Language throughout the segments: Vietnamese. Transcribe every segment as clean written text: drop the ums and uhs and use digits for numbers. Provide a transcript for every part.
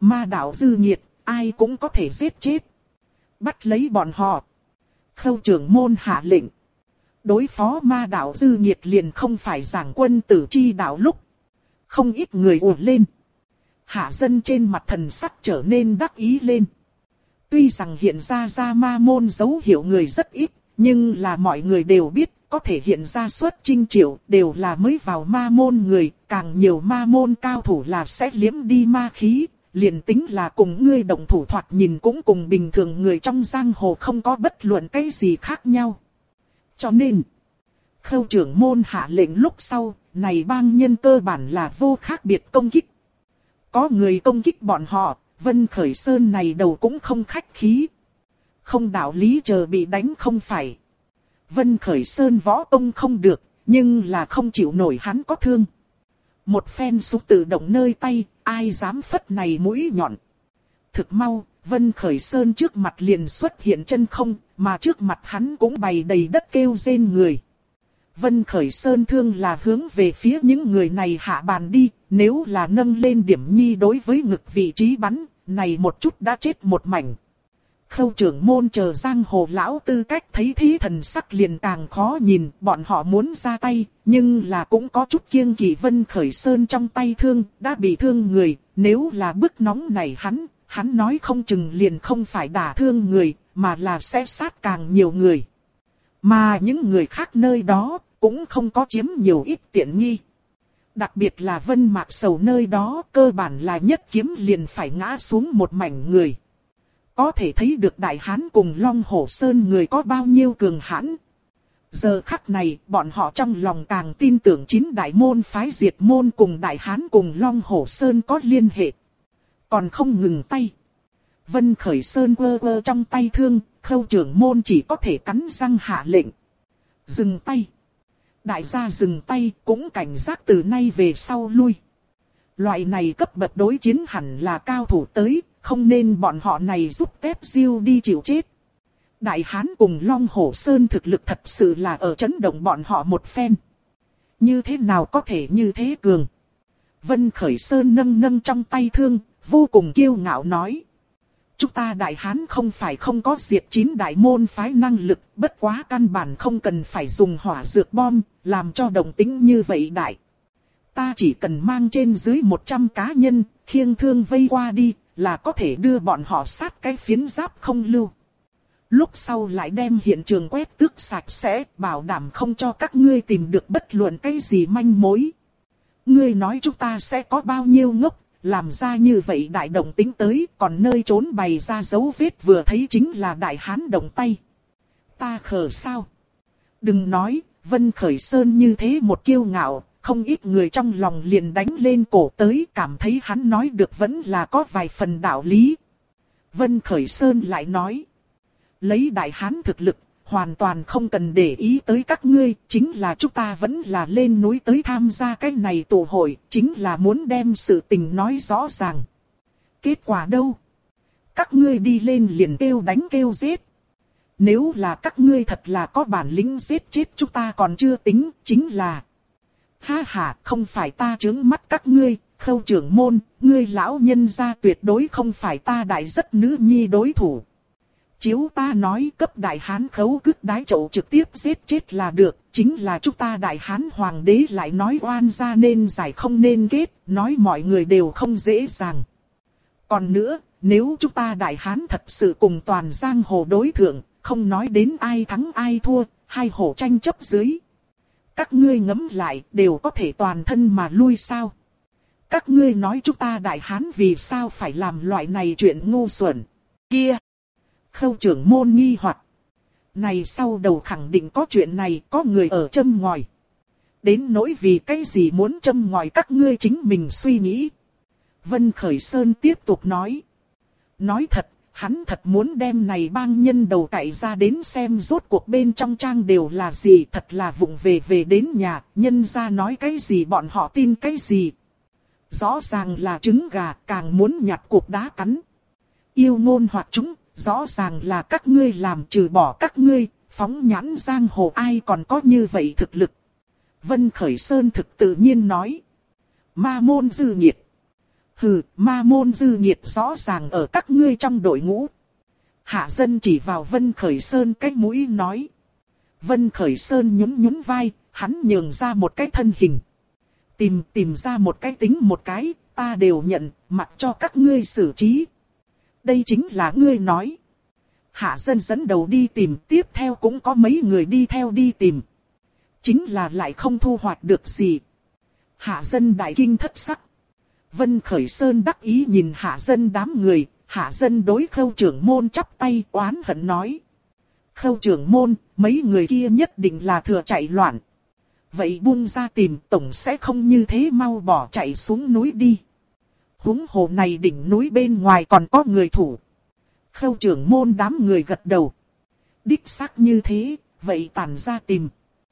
Ma đạo dư nhiệt, ai cũng có thể giết chết. Bắt lấy bọn họ. Khâu trưởng môn hạ lệnh. Đối phó ma đạo dư nhiệt liền không phải giảng quân tử chi đạo lúc. Không ít người ùa lên. Hạ dân trên mặt thần sắc trở nên đắc ý lên. Tuy rằng hiện ra ma môn dấu hiệu người rất ít, nhưng là mọi người đều biết, có thể hiện ra xuất chinh triệu đều là mới vào ma môn người, càng nhiều ma môn cao thủ là sẽ liếm đi ma khí, liền tính là cùng ngươi đồng thủ thoạt nhìn cũng cùng bình thường người trong giang hồ không có bất luận cái gì khác nhau. Cho nên, khâu trưởng môn hạ lệnh lúc sau, này bang nhân cơ bản là vô khác biệt công kích. Có người công kích bọn họ, Vân Khởi Sơn này đầu cũng không khách khí. Không đạo lý chờ bị đánh không phải. Vân Khởi Sơn võ công không được, nhưng là không chịu nổi hắn có thương. Một phen súng tự động nơi tay, ai dám phất này mũi nhọn. Thực mau, Vân Khởi Sơn trước mặt liền xuất hiện chân không, mà trước mặt hắn cũng bày đầy đất kêu rên người. Vân Khởi Sơn thương là hướng về phía những người này hạ bàn đi, nếu là nâng lên điểm nhi đối với ngực vị trí bắn, này một chút đã chết một mảnh. Khâu trưởng môn chờ giang hồ lão tư cách thấy thế thần sắc liền càng khó nhìn, bọn họ muốn ra tay, nhưng là cũng có chút kiêng kỵ Vân Khởi Sơn trong tay thương, đã bị thương người, nếu là bức nóng này hắn nói không chừng liền không phải đả thương người, mà là sẽ sát càng nhiều người. Mà những người khác nơi đó, cũng không có chiếm nhiều ít tiện nghi. Đặc biệt là Vân Mạc Sầu nơi đó, cơ bản là nhất kiếm liền phải ngã xuống một mảnh người. Có thể thấy được Đại Hán cùng Long Hổ Sơn người có bao nhiêu cường hãn. Giờ khắc này, bọn họ trong lòng càng tin tưởng 9 đại môn phái diệt môn cùng Đại Hán cùng Long Hổ Sơn có liên hệ. Còn không ngừng tay. Vân Khởi Sơn quơ trong tay thương, khâu trưởng môn chỉ có thể cắn răng hạ lệnh. Dừng tay. Đại gia dừng tay, cũng cảnh giác từ nay về sau lui. Loại này cấp bậc đối chiến hẳn là cao thủ tới, không nên bọn họ này giúp tép diêu đi chịu chết. Đại Hán cùng Long Hổ Sơn thực lực thật sự là ở chấn động bọn họ một phen. Như thế nào có thể như thế cường? Vân Khởi Sơn nâng trong tay thương, vô cùng kiêu ngạo nói. Chúng ta Đại Hán không phải không có diệt 9 đại môn phái năng lực, bất quá căn bản không cần phải dùng hỏa dược bom, làm cho động tĩnh như vậy đại. Ta chỉ cần mang trên dưới 100 cá nhân, khiêng thương vây qua đi, là có thể đưa bọn họ sát cái phiến giáp không lưu. Lúc sau lại đem hiện trường quét tước sạch sẽ, bảo đảm không cho các ngươi tìm được bất luận cái gì manh mối. Ngươi nói chúng ta sẽ có bao nhiêu ngốc, làm ra như vậy đại động tính tới, còn nơi trốn bày ra dấu vết vừa thấy chính là Đại Hán động tay. Ta khờ sao? Đừng nói, Vân Khởi Sơn như thế một kiêu ngạo, không ít người trong lòng liền đánh lên cổ tới, cảm thấy hắn nói được vẫn là có vài phần đạo lý. Vân Khởi Sơn lại nói, lấy Đại Hán thực lực, hoàn toàn không cần để ý tới các ngươi, chính là chúng ta vẫn là lên núi tới tham gia cái này tụ hội, chính là muốn đem sự tình nói rõ ràng. Kết quả đâu? Các ngươi đi lên liền kêu đánh kêu giết. Nếu là các ngươi thật là có bản lĩnh giết chết chúng ta còn chưa tính, chính là... Ha ha, không phải ta trướng mắt các ngươi, Khâu trưởng môn, ngươi lão nhân gia tuyệt đối không phải ta đại rất nữ nhi đối thủ. Chiếu ta nói cấp Đại Hán khấu cứt đái chậu trực tiếp giết chết là được, chính là chúng ta Đại Hán Hoàng đế lại nói oan gia nên giải không nên kết, nói mọi người đều không dễ dàng. Còn nữa, nếu chúng ta Đại Hán thật sự cùng toàn giang hồ đối thượng, không nói đến ai thắng ai thua, hai hồ tranh chấp dưới. Các ngươi ngẫm lại đều có thể toàn thân mà lui sao? Các ngươi nói chúng ta Đại Hán vì sao phải làm loại này chuyện ngu xuẩn kia? Khâu trưởng môn nghi hoặc. Này sau đầu khẳng định có chuyện này, có người ở châm ngòi. Đến nỗi vì cái gì muốn châm ngòi các ngươi chính mình suy nghĩ. Vân Khởi Sơn tiếp tục nói. Nói thật, hắn thật muốn đem này bang nhân đầu cậy ra đến xem rốt cuộc bên trong trang đều là gì, thật là vụng về đến nhà, nhân ra nói cái gì bọn họ tin cái gì. Rõ ràng là trứng gà, càng muốn nhặt cục đá cắn. Yêu ngôn hoặc chúng, rõ ràng là các ngươi làm, trừ bỏ các ngươi, phóng nhãn giang hồ ai còn có như vậy thực lực. Vân Khởi Sơn thực tự nhiên nói. Ma môn dư nhiệt. Hừ, ma môn dư nghiệt rõ ràng ở các ngươi trong đội ngũ. Hạ Dân chỉ vào Vân Khởi Sơn cái mũi nói. Vân Khởi Sơn nhún vai, hắn nhường ra một cái thân hình. Tìm ra một cái tính một cái, ta đều nhận, mặc cho các ngươi xử trí. Đây chính là ngươi nói. Hạ Dân dẫn đầu đi tìm, tiếp theo cũng có mấy người đi theo đi tìm. Chính là lại không thu hoạch được gì. Hạ Dân đại kinh thất sắc. Vân Khởi Sơn đắc ý nhìn Hạ Dân đám người, Hạ Dân đối Khâu trưởng môn chắp tay oán hận nói. Khâu trưởng môn, mấy người kia nhất định là thừa chạy loạn. Vậy buông ra tìm tổng sẽ không như thế mau bỏ chạy xuống núi đi. Húng hồ này đỉnh núi bên ngoài còn có người thủ. Khâu trưởng môn đám người gật đầu. Đích xác như thế, vậy tản ra tìm.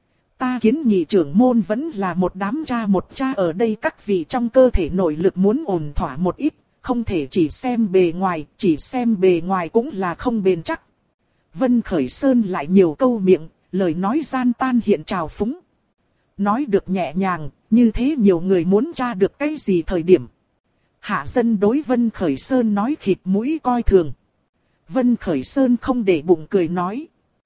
Ta kiến nghị trưởng môn vẫn là một đám một cha ở đây, các vị trong cơ thể nội lực muốn ổn thỏa một ít, không thể chỉ xem bề ngoài, chỉ xem bề ngoài cũng là không bền chắc. Vân Khởi Sơn lại nhiều câu miệng, lời nói gian tan hiện trào phúng. Nói được nhẹ nhàng, như thế nhiều người muốn tra được cái gì thời điểm. Hạ Dân đối Vân Khởi Sơn nói khịt mũi coi thường. Vân Khởi Sơn không để bụng cười nói.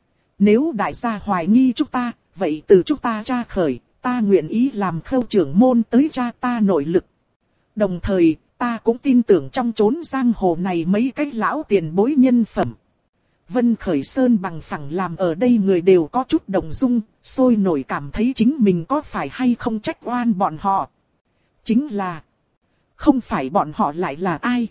Nếu đại gia hoài nghi chúng ta, vậy từ chúng ta tra khởi, ta nguyện ý làm Khâu trưởng môn tới tra ta nội lực. Đồng thời, ta cũng tin tưởng trong chốn giang hồ này mấy cái lão tiền bối nhân phẩm. Vân Khởi Sơn bằng phẳng làm ở đây người đều có chút động dung, sôi nổi cảm thấy chính mình có phải hay không trách oan bọn họ. Chính là, không phải bọn họ lại là ai?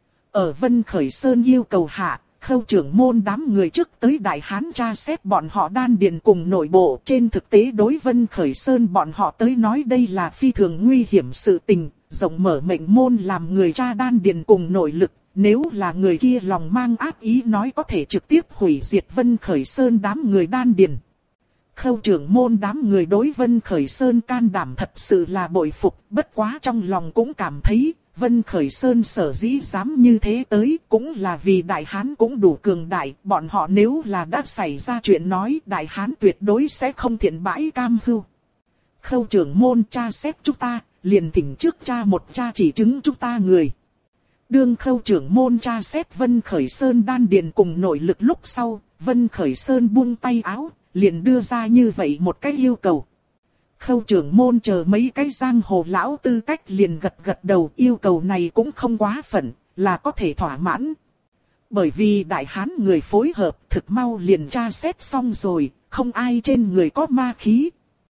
Ở Vân Khởi Sơn yêu cầu hạ, Khâu trưởng môn đám người trước tới Đại Hán tra xét bọn họ đan điền cùng nội bộ. Trên thực tế đối Vân Khởi Sơn bọn họ tới nói đây là phi thường nguy hiểm sự tình, rộng mở mệnh môn làm người tra đan điền cùng nội lực. Nếu là người kia lòng mang ác ý nói có thể trực tiếp hủy diệt Vân Khởi Sơn đám người đan điền. Khâu trưởng môn đám người đối Vân Khởi Sơn can đảm thật sự là bội phục, bất quá trong lòng cũng cảm thấy Vân Khởi Sơn sở dĩ dám như thế tới cũng là vì Đại Hán cũng đủ cường đại, bọn họ nếu là đã xảy ra chuyện nói Đại Hán tuyệt đối sẽ không thiện bãi cam hưu. Khâu trưởng môn tra xét chúng ta, liền thỉnh trước cha một cha chỉ chứng chúng ta người. Đương Khâu trưởng môn tra xét Vân Khởi Sơn đan điền cùng nội lực lúc sau, Vân Khởi Sơn buông tay áo, liền đưa ra như vậy một cái yêu cầu. Khâu trưởng môn chờ mấy cái giang hồ lão tư cách liền gật đầu, yêu cầu này cũng không quá phận, là có thể thỏa mãn. Bởi vì Đại Hán người phối hợp thực mau liền tra xét xong rồi, không ai trên người có ma khí.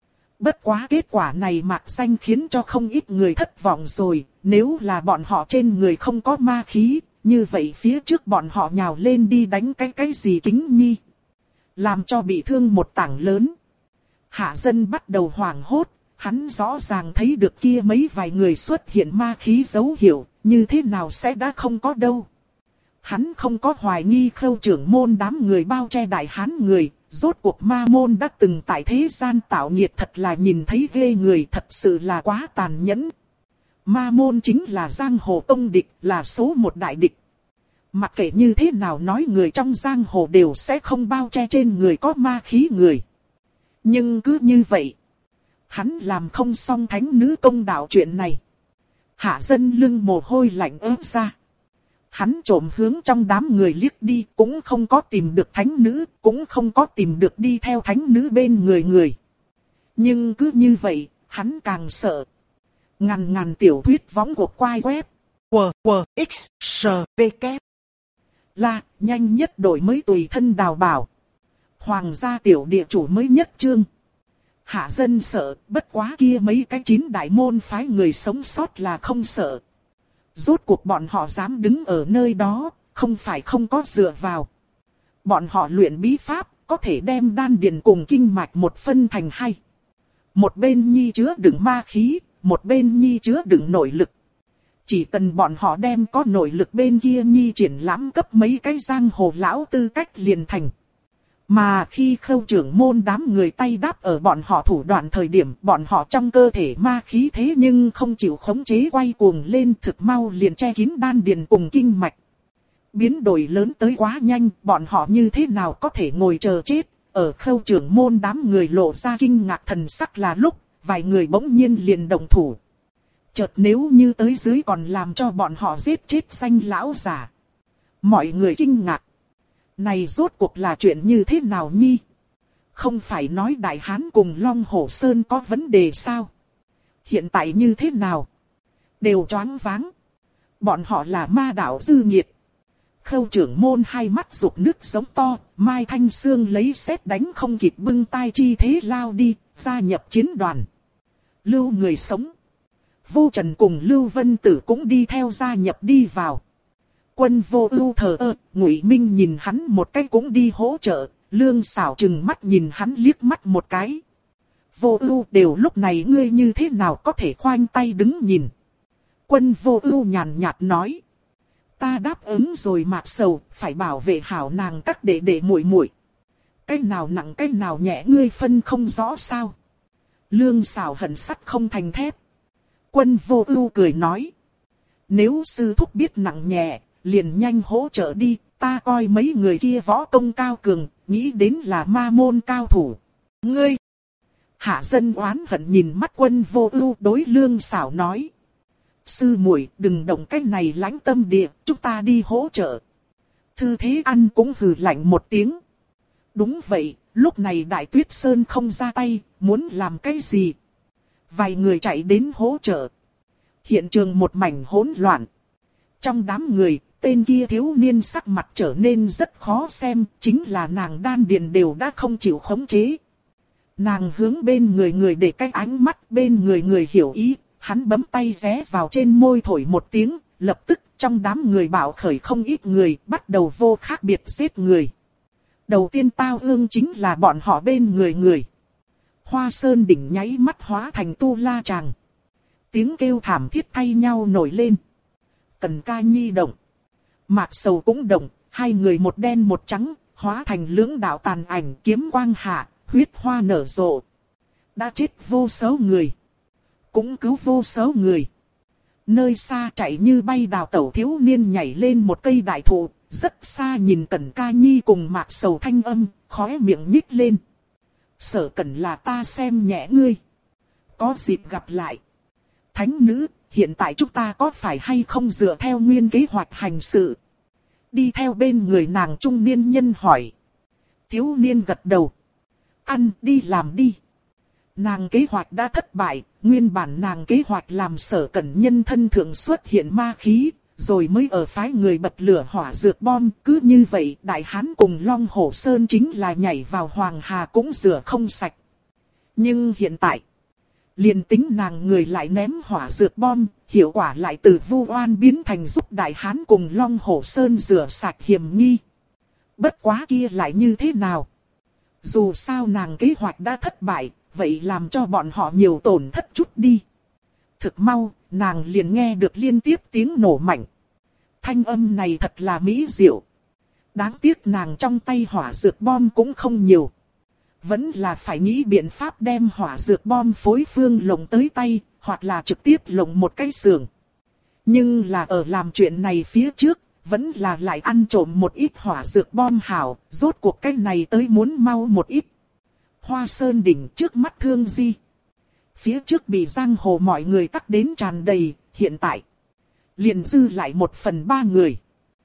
Bất quá kết quả này mạc danh khiến cho không ít người thất vọng rồi, nếu là bọn họ trên người không có ma khí, như vậy phía trước bọn họ nhào lên đi đánh cái gì Kính Nhi. Làm cho bị thương một tảng lớn. Hạ Dân bắt đầu hoảng hốt, hắn rõ ràng thấy được kia mấy vài người xuất hiện ma khí dấu hiệu, như thế nào sẽ đã không có đâu. Hắn không có hoài nghi Khâu trưởng môn đám người bao che Đại Hán người, rốt cuộc ma môn đã từng tại thế gian tạo nghiệt thật là nhìn thấy ghê người, thật sự là quá tàn nhẫn. Ma môn chính là giang hồ tông địch, là số một đại địch. Mặc kệ như thế nào nói người trong giang hồ đều sẽ không bao che trên người có ma khí người. Nhưng cứ như vậy, hắn làm không xong thánh nữ công đạo chuyện này. Hạ Dân lưng mồ hôi lạnh ớt ra. Hắn trộm hướng trong đám người liếc đi, cũng không có tìm được thánh nữ, cũng không có tìm được đi theo thánh nữ bên người. Nhưng cứ như vậy, hắn càng sợ. Ngàn tiểu thuyết võng của quai web. WWXSVK là nhanh nhất đổi mới tùy thân đào bảo. Hoàng gia tiểu địa chủ mới nhất chương. Hạ Dân sợ, bất quá kia mấy cái 9 đại môn phái người sống sót là không sợ. Rốt cuộc bọn họ dám đứng ở nơi đó, không phải không có dựa vào. Bọn họ luyện bí pháp, có thể đem đan điền cùng kinh mạch một phân thành hai. Một bên nhi chứa đựng ma khí, một bên nhi chứa đựng nội lực. Chỉ cần bọn họ đem có nội lực bên kia nhi triển lãm cấp mấy cái giang hồ lão tư cách liền thành. Mà khi Khâu trưởng môn đám người tay đáp ở bọn họ thủ đoạn thời điểm, bọn họ trong cơ thể ma khí thế nhưng không chịu khống chế quay cuồng lên, thực mau liền che kín đan điền cùng kinh mạch. Biến đổi lớn tới quá nhanh, bọn họ như thế nào có thể ngồi chờ chết. Ở Khâu trưởng môn đám người lộ ra kinh ngạc thần sắc là lúc, vài người bỗng nhiên liền động thủ. Chợt nếu như tới dưới còn làm cho bọn họ giết chết danh lão giả. Mọi người kinh ngạc. Này rốt cuộc là chuyện như thế nào nhi? Không phải nói Đại Hán cùng Long Hổ Sơn có vấn đề sao? Hiện tại như thế nào? Đều choáng váng. Bọn họ là ma đạo dư nghiệt. Khâu trưởng môn hai mắt rục nước giống to, Mai Thanh Sương lấy sét đánh không kịp bưng tay chi thế lao đi, gia nhập chiến đoàn. Lưu người sống. Vô Trần cùng Lưu Vân Tử cũng đi theo gia nhập đi vào. Quân Vô Ưu thờ ơ, Ngụy Minh nhìn hắn một cái cũng đi hỗ trợ, Lương Sảo trừng mắt nhìn hắn liếc mắt một cái. Vô Ưu, đều lúc này ngươi như thế nào có thể khoanh tay đứng nhìn? Quân Vô Ưu nhàn nhạt nói. Ta đáp ứng rồi Mạc Sầu, phải bảo vệ hảo nàng các đệ đệ muội muội. Cái nào nặng cái nào nhẹ ngươi phân không rõ sao? Lương Sảo hận sắt không thành thép. Quân Vô Ưu cười nói. Nếu sư thúc biết nặng nhẹ, liền nhanh hỗ trợ đi, ta coi mấy người kia võ công cao cường, nghĩ đến là ma môn cao thủ. Ngươi! Hạ Dân oán hận nhìn mắt Quân Vô Ưu đối Lương Sảo nói. Sư muội đừng động cái này lãnh tâm địa, chúng ta đi hỗ trợ. Thư Thế Ăn cũng hừ lạnh một tiếng. Đúng vậy, lúc này Đại Tuyết Sơn không ra tay, muốn làm cái gì? Vài người chạy đến hỗ trợ. Hiện trường một mảnh hỗn loạn. Trong đám người, tên kia thiếu niên sắc mặt trở nên rất khó xem, chính là nàng đan điền đều đã không chịu khống chế. Nàng hướng bên người để cái ánh mắt, bên người hiểu ý, hắn bấm tay ré vào trên môi thổi một tiếng, lập tức trong đám người bạo khởi không ít người, bắt đầu vô khác biệt giết người. Đầu tiên tao ương chính là bọn họ bên người. Hoa Sơn đỉnh nháy mắt hóa thành tu la tràng. Tiếng kêu thảm thiết thay nhau nổi lên. Cần Ca Nhi động. Mạc Sầu cũng động, hai người một đen một trắng, hóa thành lưỡng đạo tàn ảnh kiếm quang hạ, huyết hoa nở rộ. Đã chết vô số người. Cũng cứu vô số người. Nơi xa chạy như bay đào tẩu thiếu niên nhảy lên một cây đại thụ, rất xa nhìn Cẩn Ca Nhi cùng Mạc Sầu thanh âm, khóe miệng nhích lên. Sở Cẩn là ta xem nhẹ ngươi. Có dịp gặp lại. Thánh nữ, hiện tại chúng ta có phải hay không dựa theo nguyên kế hoạch hành sự? Đi theo bên người nàng trung niên nhân hỏi. Thiếu niên gật đầu. Ăn đi làm đi. Nàng kế hoạch đã thất bại, nguyên bản nàng kế hoạch làm Sở Cẩn nhân thân thượng xuất hiện ma khí, rồi mới ở phái người bật lửa hỏa dược bom. Cứ như vậy Đại Hán cùng Long Hổ Sơn chính là nhảy vào Hoàng Hà cũng rửa không sạch. Nhưng hiện tại, liền tính nàng người lại ném hỏa dược bom, hiệu quả lại từ vu oan biến thành giúp Đại Hán cùng Long Hổ Sơn rửa sạch hiểm nghi. Bất quá kia lại như thế nào? Dù sao nàng kế hoạch đã thất bại, vậy làm cho bọn họ nhiều tổn thất chút đi. Thực mau, nàng liền nghe được liên tiếp tiếng nổ mạnh. Thanh âm này thật là mỹ diệu. Đáng tiếc nàng trong tay hỏa dược bom cũng không nhiều. Vẫn là phải nghĩ biện pháp đem hỏa dược bom phối phương lồng tới tay, hoặc là trực tiếp lồng một cái xưởng. Nhưng là ở làm chuyện này phía trước, vẫn là lại ăn trộm một ít hỏa dược bom hảo, rốt cuộc cái này tới muốn mau một ít. Hoa Sơn đỉnh trước mắt Thương Di. Phía trước bị giang hồ mọi người tắc đến tràn đầy, hiện tại liền dư lại 1/3 người.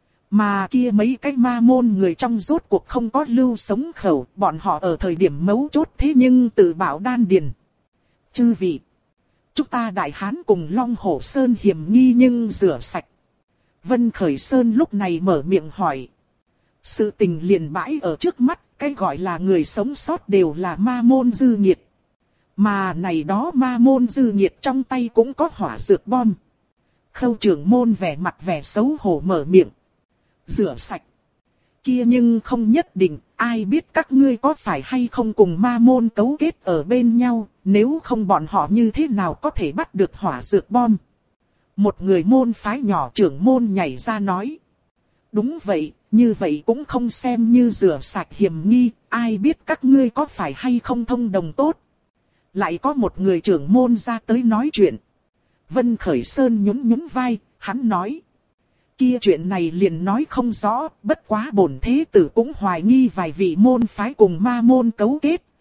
Mà kia mấy cái ma môn người trong rốt cuộc không có lưu sống khẩu, bọn họ ở thời điểm mấu chốt thế nhưng tự bảo đan điền. Chư vị, chúng ta Đại Hán cùng Long Hổ Sơn hiểm nghi nhưng rửa sạch. Vân Khởi Sơn lúc này mở miệng hỏi. Sự tình liền bãi ở trước mắt, cái gọi là người sống sót đều là ma môn dư nghiệt. Mà này đó ma môn dư nghiệt trong tay cũng có hỏa dược bom. Khâu trưởng môn vẻ mặt vẻ xấu hổ mở miệng. Rửa sạch. Kia nhưng không nhất định, ai biết các ngươi có phải hay không cùng ma môn cấu kết ở bên nhau, nếu không bọn họ như thế nào có thể bắt được hỏa dược bom. Một người môn phái nhỏ trưởng môn nhảy ra nói. Đúng vậy, như vậy cũng không xem như rửa sạch hiểm nghi, ai biết các ngươi có phải hay không thông đồng tốt. Lại có một người trưởng môn ra tới nói chuyện. Vân Khởi Sơn nhún vai, hắn nói. Kia chuyện này liền nói không rõ, bất quá bổn thế tử cũng hoài nghi vài vị môn phái cùng ma môn cấu kết,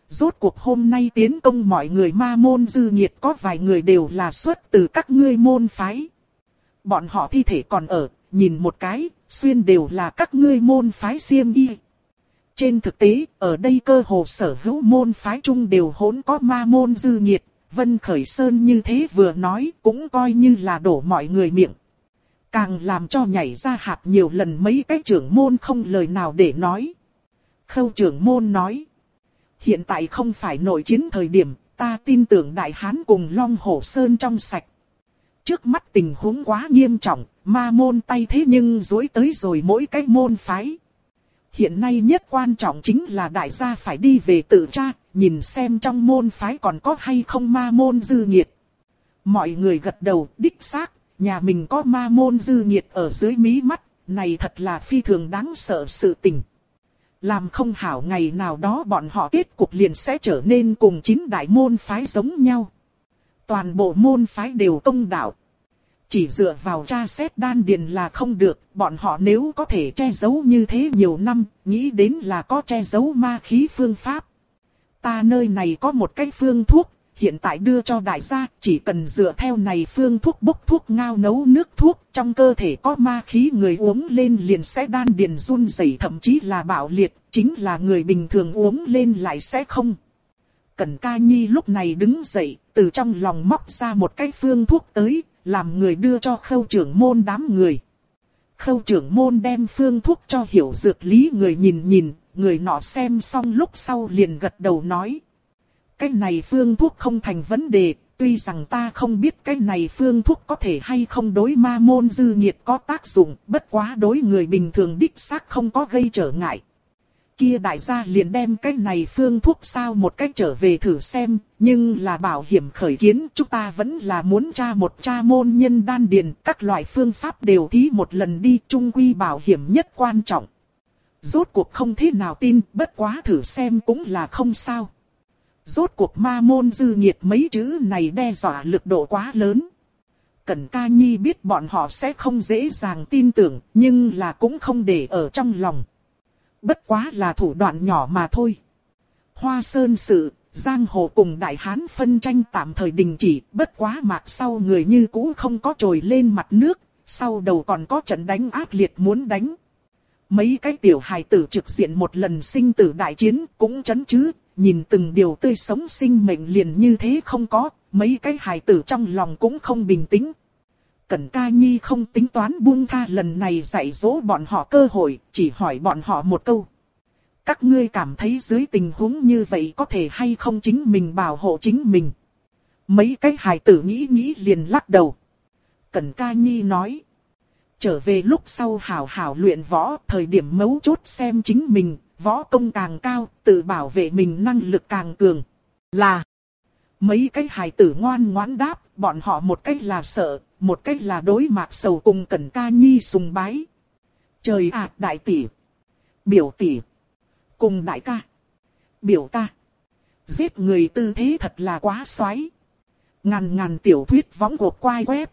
rốt cuộc hôm nay tiến công mọi người ma môn dư nhiệt có vài người đều là xuất từ các ngươi môn phái. Bọn họ thi thể còn ở, nhìn một cái, xuyên đều là các ngươi môn phái xiêm y. Trên thực tế, ở đây cơ hồ sở hữu môn phái chung đều hỗn có ma môn dư nhiệt, Vân Khởi Sơn như thế vừa nói cũng coi như là đổ mọi người miệng. Càng làm cho nhảy ra hạt nhiều lần mấy cái trưởng môn không lời nào để nói. Khâu trưởng môn nói. Hiện tại không phải nội chiến thời điểm, ta tin tưởng Đại Hán cùng Long Hổ Sơn trong sạch. Trước mắt tình huống quá nghiêm trọng, ma môn tay thế nhưng dối tới rồi mỗi cái môn phái. Hiện nay nhất quan trọng chính là đại gia phải đi về tự tra, nhìn xem trong môn phái còn có hay không ma môn dư nhiệt. Mọi người gật đầu, đích xác, nhà mình có ma môn dư nhiệt ở dưới mí mắt, này thật là phi thường đáng sợ sự tình. Làm không hảo ngày nào đó bọn họ kết cục liền sẽ trở nên cùng 9 đại môn phái giống nhau. Toàn bộ môn phái đều công đạo. Chỉ dựa vào tra xét đan điền là không được, bọn họ nếu có thể che giấu như thế nhiều năm, nghĩ đến là có che giấu ma khí phương pháp. Ta nơi này có một cái phương thuốc, hiện tại đưa cho đại gia, chỉ cần dựa theo này phương thuốc bốc thuốc ngao nấu nước thuốc, trong cơ thể có ma khí người uống lên liền sẽ đan điền run rẩy, thậm chí là bạo liệt, chính là người bình thường uống lên lại sẽ không. Cẩn Ca Nhi lúc này đứng dậy, từ trong lòng móc ra một cái phương thuốc tới, làm người đưa cho khâu trưởng môn đám người. Khâu trưởng môn đem phương thuốc cho hiểu dược lý người nhìn nhìn, người nọ xem xong lúc sau liền gật đầu nói. Cái này phương thuốc không thành vấn đề, tuy rằng ta không biết cái này phương thuốc có thể hay không đối ma môn dư nhiệt có tác dụng, bất quá đối người bình thường đích xác không có gây trở ngại. Kia đại gia liền đem cái này phương thuốc sao một cách trở về thử xem, nhưng là bảo hiểm khởi kiến chúng ta vẫn là muốn tra môn nhân đan điền, các loại phương pháp đều thí một lần đi, chung quy bảo hiểm nhất quan trọng. Rốt cuộc không thế nào tin, bất quá thử xem cũng là không sao. Rốt cuộc ma môn dư nhiệt mấy chữ này đe dọa lực độ quá lớn. Cẩn Ca Nhi biết bọn họ sẽ không dễ dàng tin tưởng, nhưng là cũng không để ở trong lòng. Bất quá là thủ đoạn nhỏ mà thôi. Hoa Sơn sự, giang hồ cùng Đại Hán phân tranh tạm thời đình chỉ, bất quá mạc sau người như cũ không có trồi lên mặt nước, sau đầu còn có trận đánh ác liệt muốn đánh. Mấy cái tiểu hài tử trực diện một lần sinh tử đại chiến cũng chấn chứ, nhìn từng điều tươi sống sinh mệnh liền như thế không có, mấy cái hài tử trong lòng cũng không bình tĩnh. Cẩn Ca Nhi không tính toán buông tha lần này dạy dỗ bọn họ cơ hội, chỉ hỏi bọn họ một câu. Các ngươi cảm thấy dưới tình huống như vậy có thể hay không chính mình bảo hộ chính mình? Mấy cái hài tử nghĩ liền lắc đầu. Cẩn Ca Nhi nói. Trở về lúc sau hảo hảo luyện võ, thời điểm mấu chốt xem chính mình, võ công càng cao, tự bảo vệ mình năng lực càng cường. Là. Mấy cái hài tử ngoan ngoãn đáp, bọn họ một cách là sợ, một cách là đối Mạc Sầu cùng Cẩn Ca Nhi sùng bái. Trời ạ, đại tỷ, biểu tỷ, cùng đại ca, biểu ca. Giết người tư thế thật là quá xoái. Ngàn tiểu thuyết võng cuộc quay web.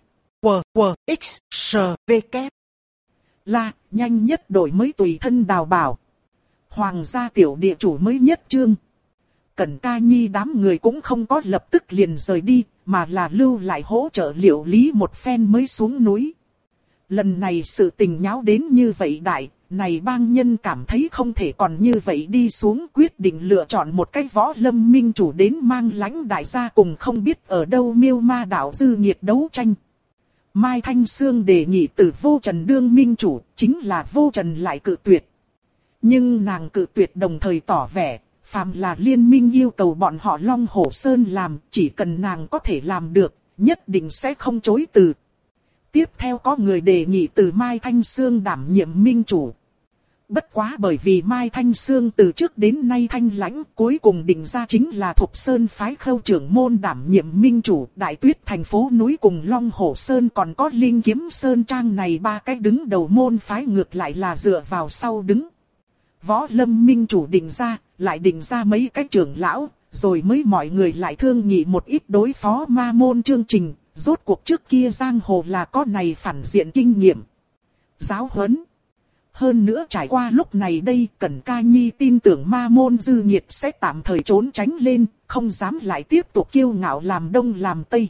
WWXSVK. Là, nhanh nhất đổi mới tùy thân đào bảo. Hoàng gia tiểu địa chủ mới nhất chương. Cẩn Ca Nhi đám người cũng không có lập tức liền rời đi, mà là lưu lại hỗ trợ Liệu Lý một phen mới xuống núi. Lần này sự tình nháo đến như vậy đại, này bang nhân cảm thấy không thể còn như vậy đi xuống, quyết định lựa chọn một cái Võ Lâm minh chủ đến mang lãnh đại gia cùng không biết ở đâu Miêu Ma đạo dư nhiệt đấu tranh. Mai Thanh Sương đề nghị từ Vô Trần đương minh chủ, chính là Vô Trần lại cự tuyệt. Nhưng nàng cự tuyệt đồng thời tỏ vẻ, phàm là liên minh yêu cầu bọn họ Long Hổ Sơn làm, chỉ cần nàng có thể làm được, nhất định sẽ không chối từ. Tiếp theo có người đề nghị từ Mai Thanh Sương đảm nhiệm minh chủ. Bất quá bởi vì Mai Thanh Sương từ trước đến nay thanh lãnh, cuối cùng định ra chính là Thục Sơn phái Khâu trưởng môn đảm nhiệm minh chủ. Đại Tuyết thành phố núi cùng Long Hổ Sơn còn có Linh Kiếm Sơn Trang này ba cái đứng đầu môn phái ngược lại là dựa vào sau đứng. Võ Lâm minh chủ định ra, lại định ra mấy cái trưởng lão, rồi mới mọi người lại thương nghị một ít đối phó ma môn chương trình. Rốt cuộc trước kia giang hồ là có này phản diện kinh nghiệm. Giáo huấn. Hơn nữa trải qua lúc này đây, Cẩn Ca Nhi tin tưởng ma môn dư nhiệt sẽ tạm thời trốn tránh lên, không dám lại tiếp tục kiêu ngạo làm đông làm tây.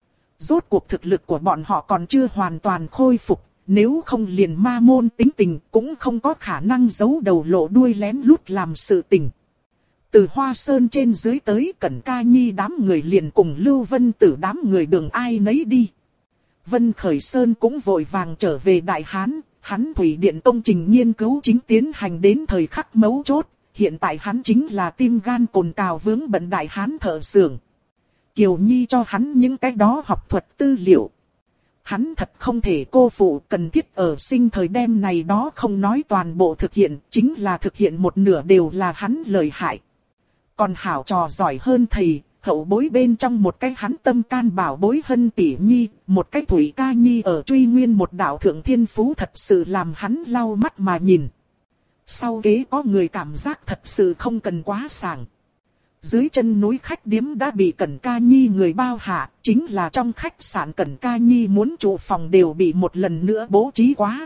Rốt cuộc thực lực của bọn họ còn chưa hoàn toàn khôi phục, nếu không liền ma môn tính tình cũng không có khả năng giấu đầu lộ đuôi lén lút làm sự tình. Từ Hoa Sơn trên dưới tới Cẩn Ca Nhi đám người liền cùng Lưu Vân Tử đám người đường ai nấy đi. Vân Khởi Sơn cũng vội vàng trở về Đại Hán, hắn Thủy Điện công trình nghiên cứu chính tiến hành đến thời khắc mấu chốt, hiện tại hắn chính là tim gan cồn cào vướng bận Đại Hán thợ xưởng. Kiều Nhi cho hắn những cái đó học thuật tư liệu. Hắn thật không thể cô phụ, cần thiết ở sinh thời đêm này đó không nói toàn bộ thực hiện, chính là thực hiện một nửa đều là hắn lợi hại. Còn hảo trò giỏi hơn thầy, hậu bối bên trong một cái hắn tâm can bảo bối Hân Tỷ Nhi, một cái Thủy Ca Nhi ở truy nguyên một đạo thượng thiên phú thật sự làm hắn lau mắt mà nhìn. Sau kế có người cảm giác thật sự không cần quá sảng. Dưới chân núi khách điếm đã bị Cẩn Ca Nhi người bao hạ, chính là trong khách sạn Cẩn Ca Nhi muốn trụ phòng đều bị một lần nữa bố trí quá.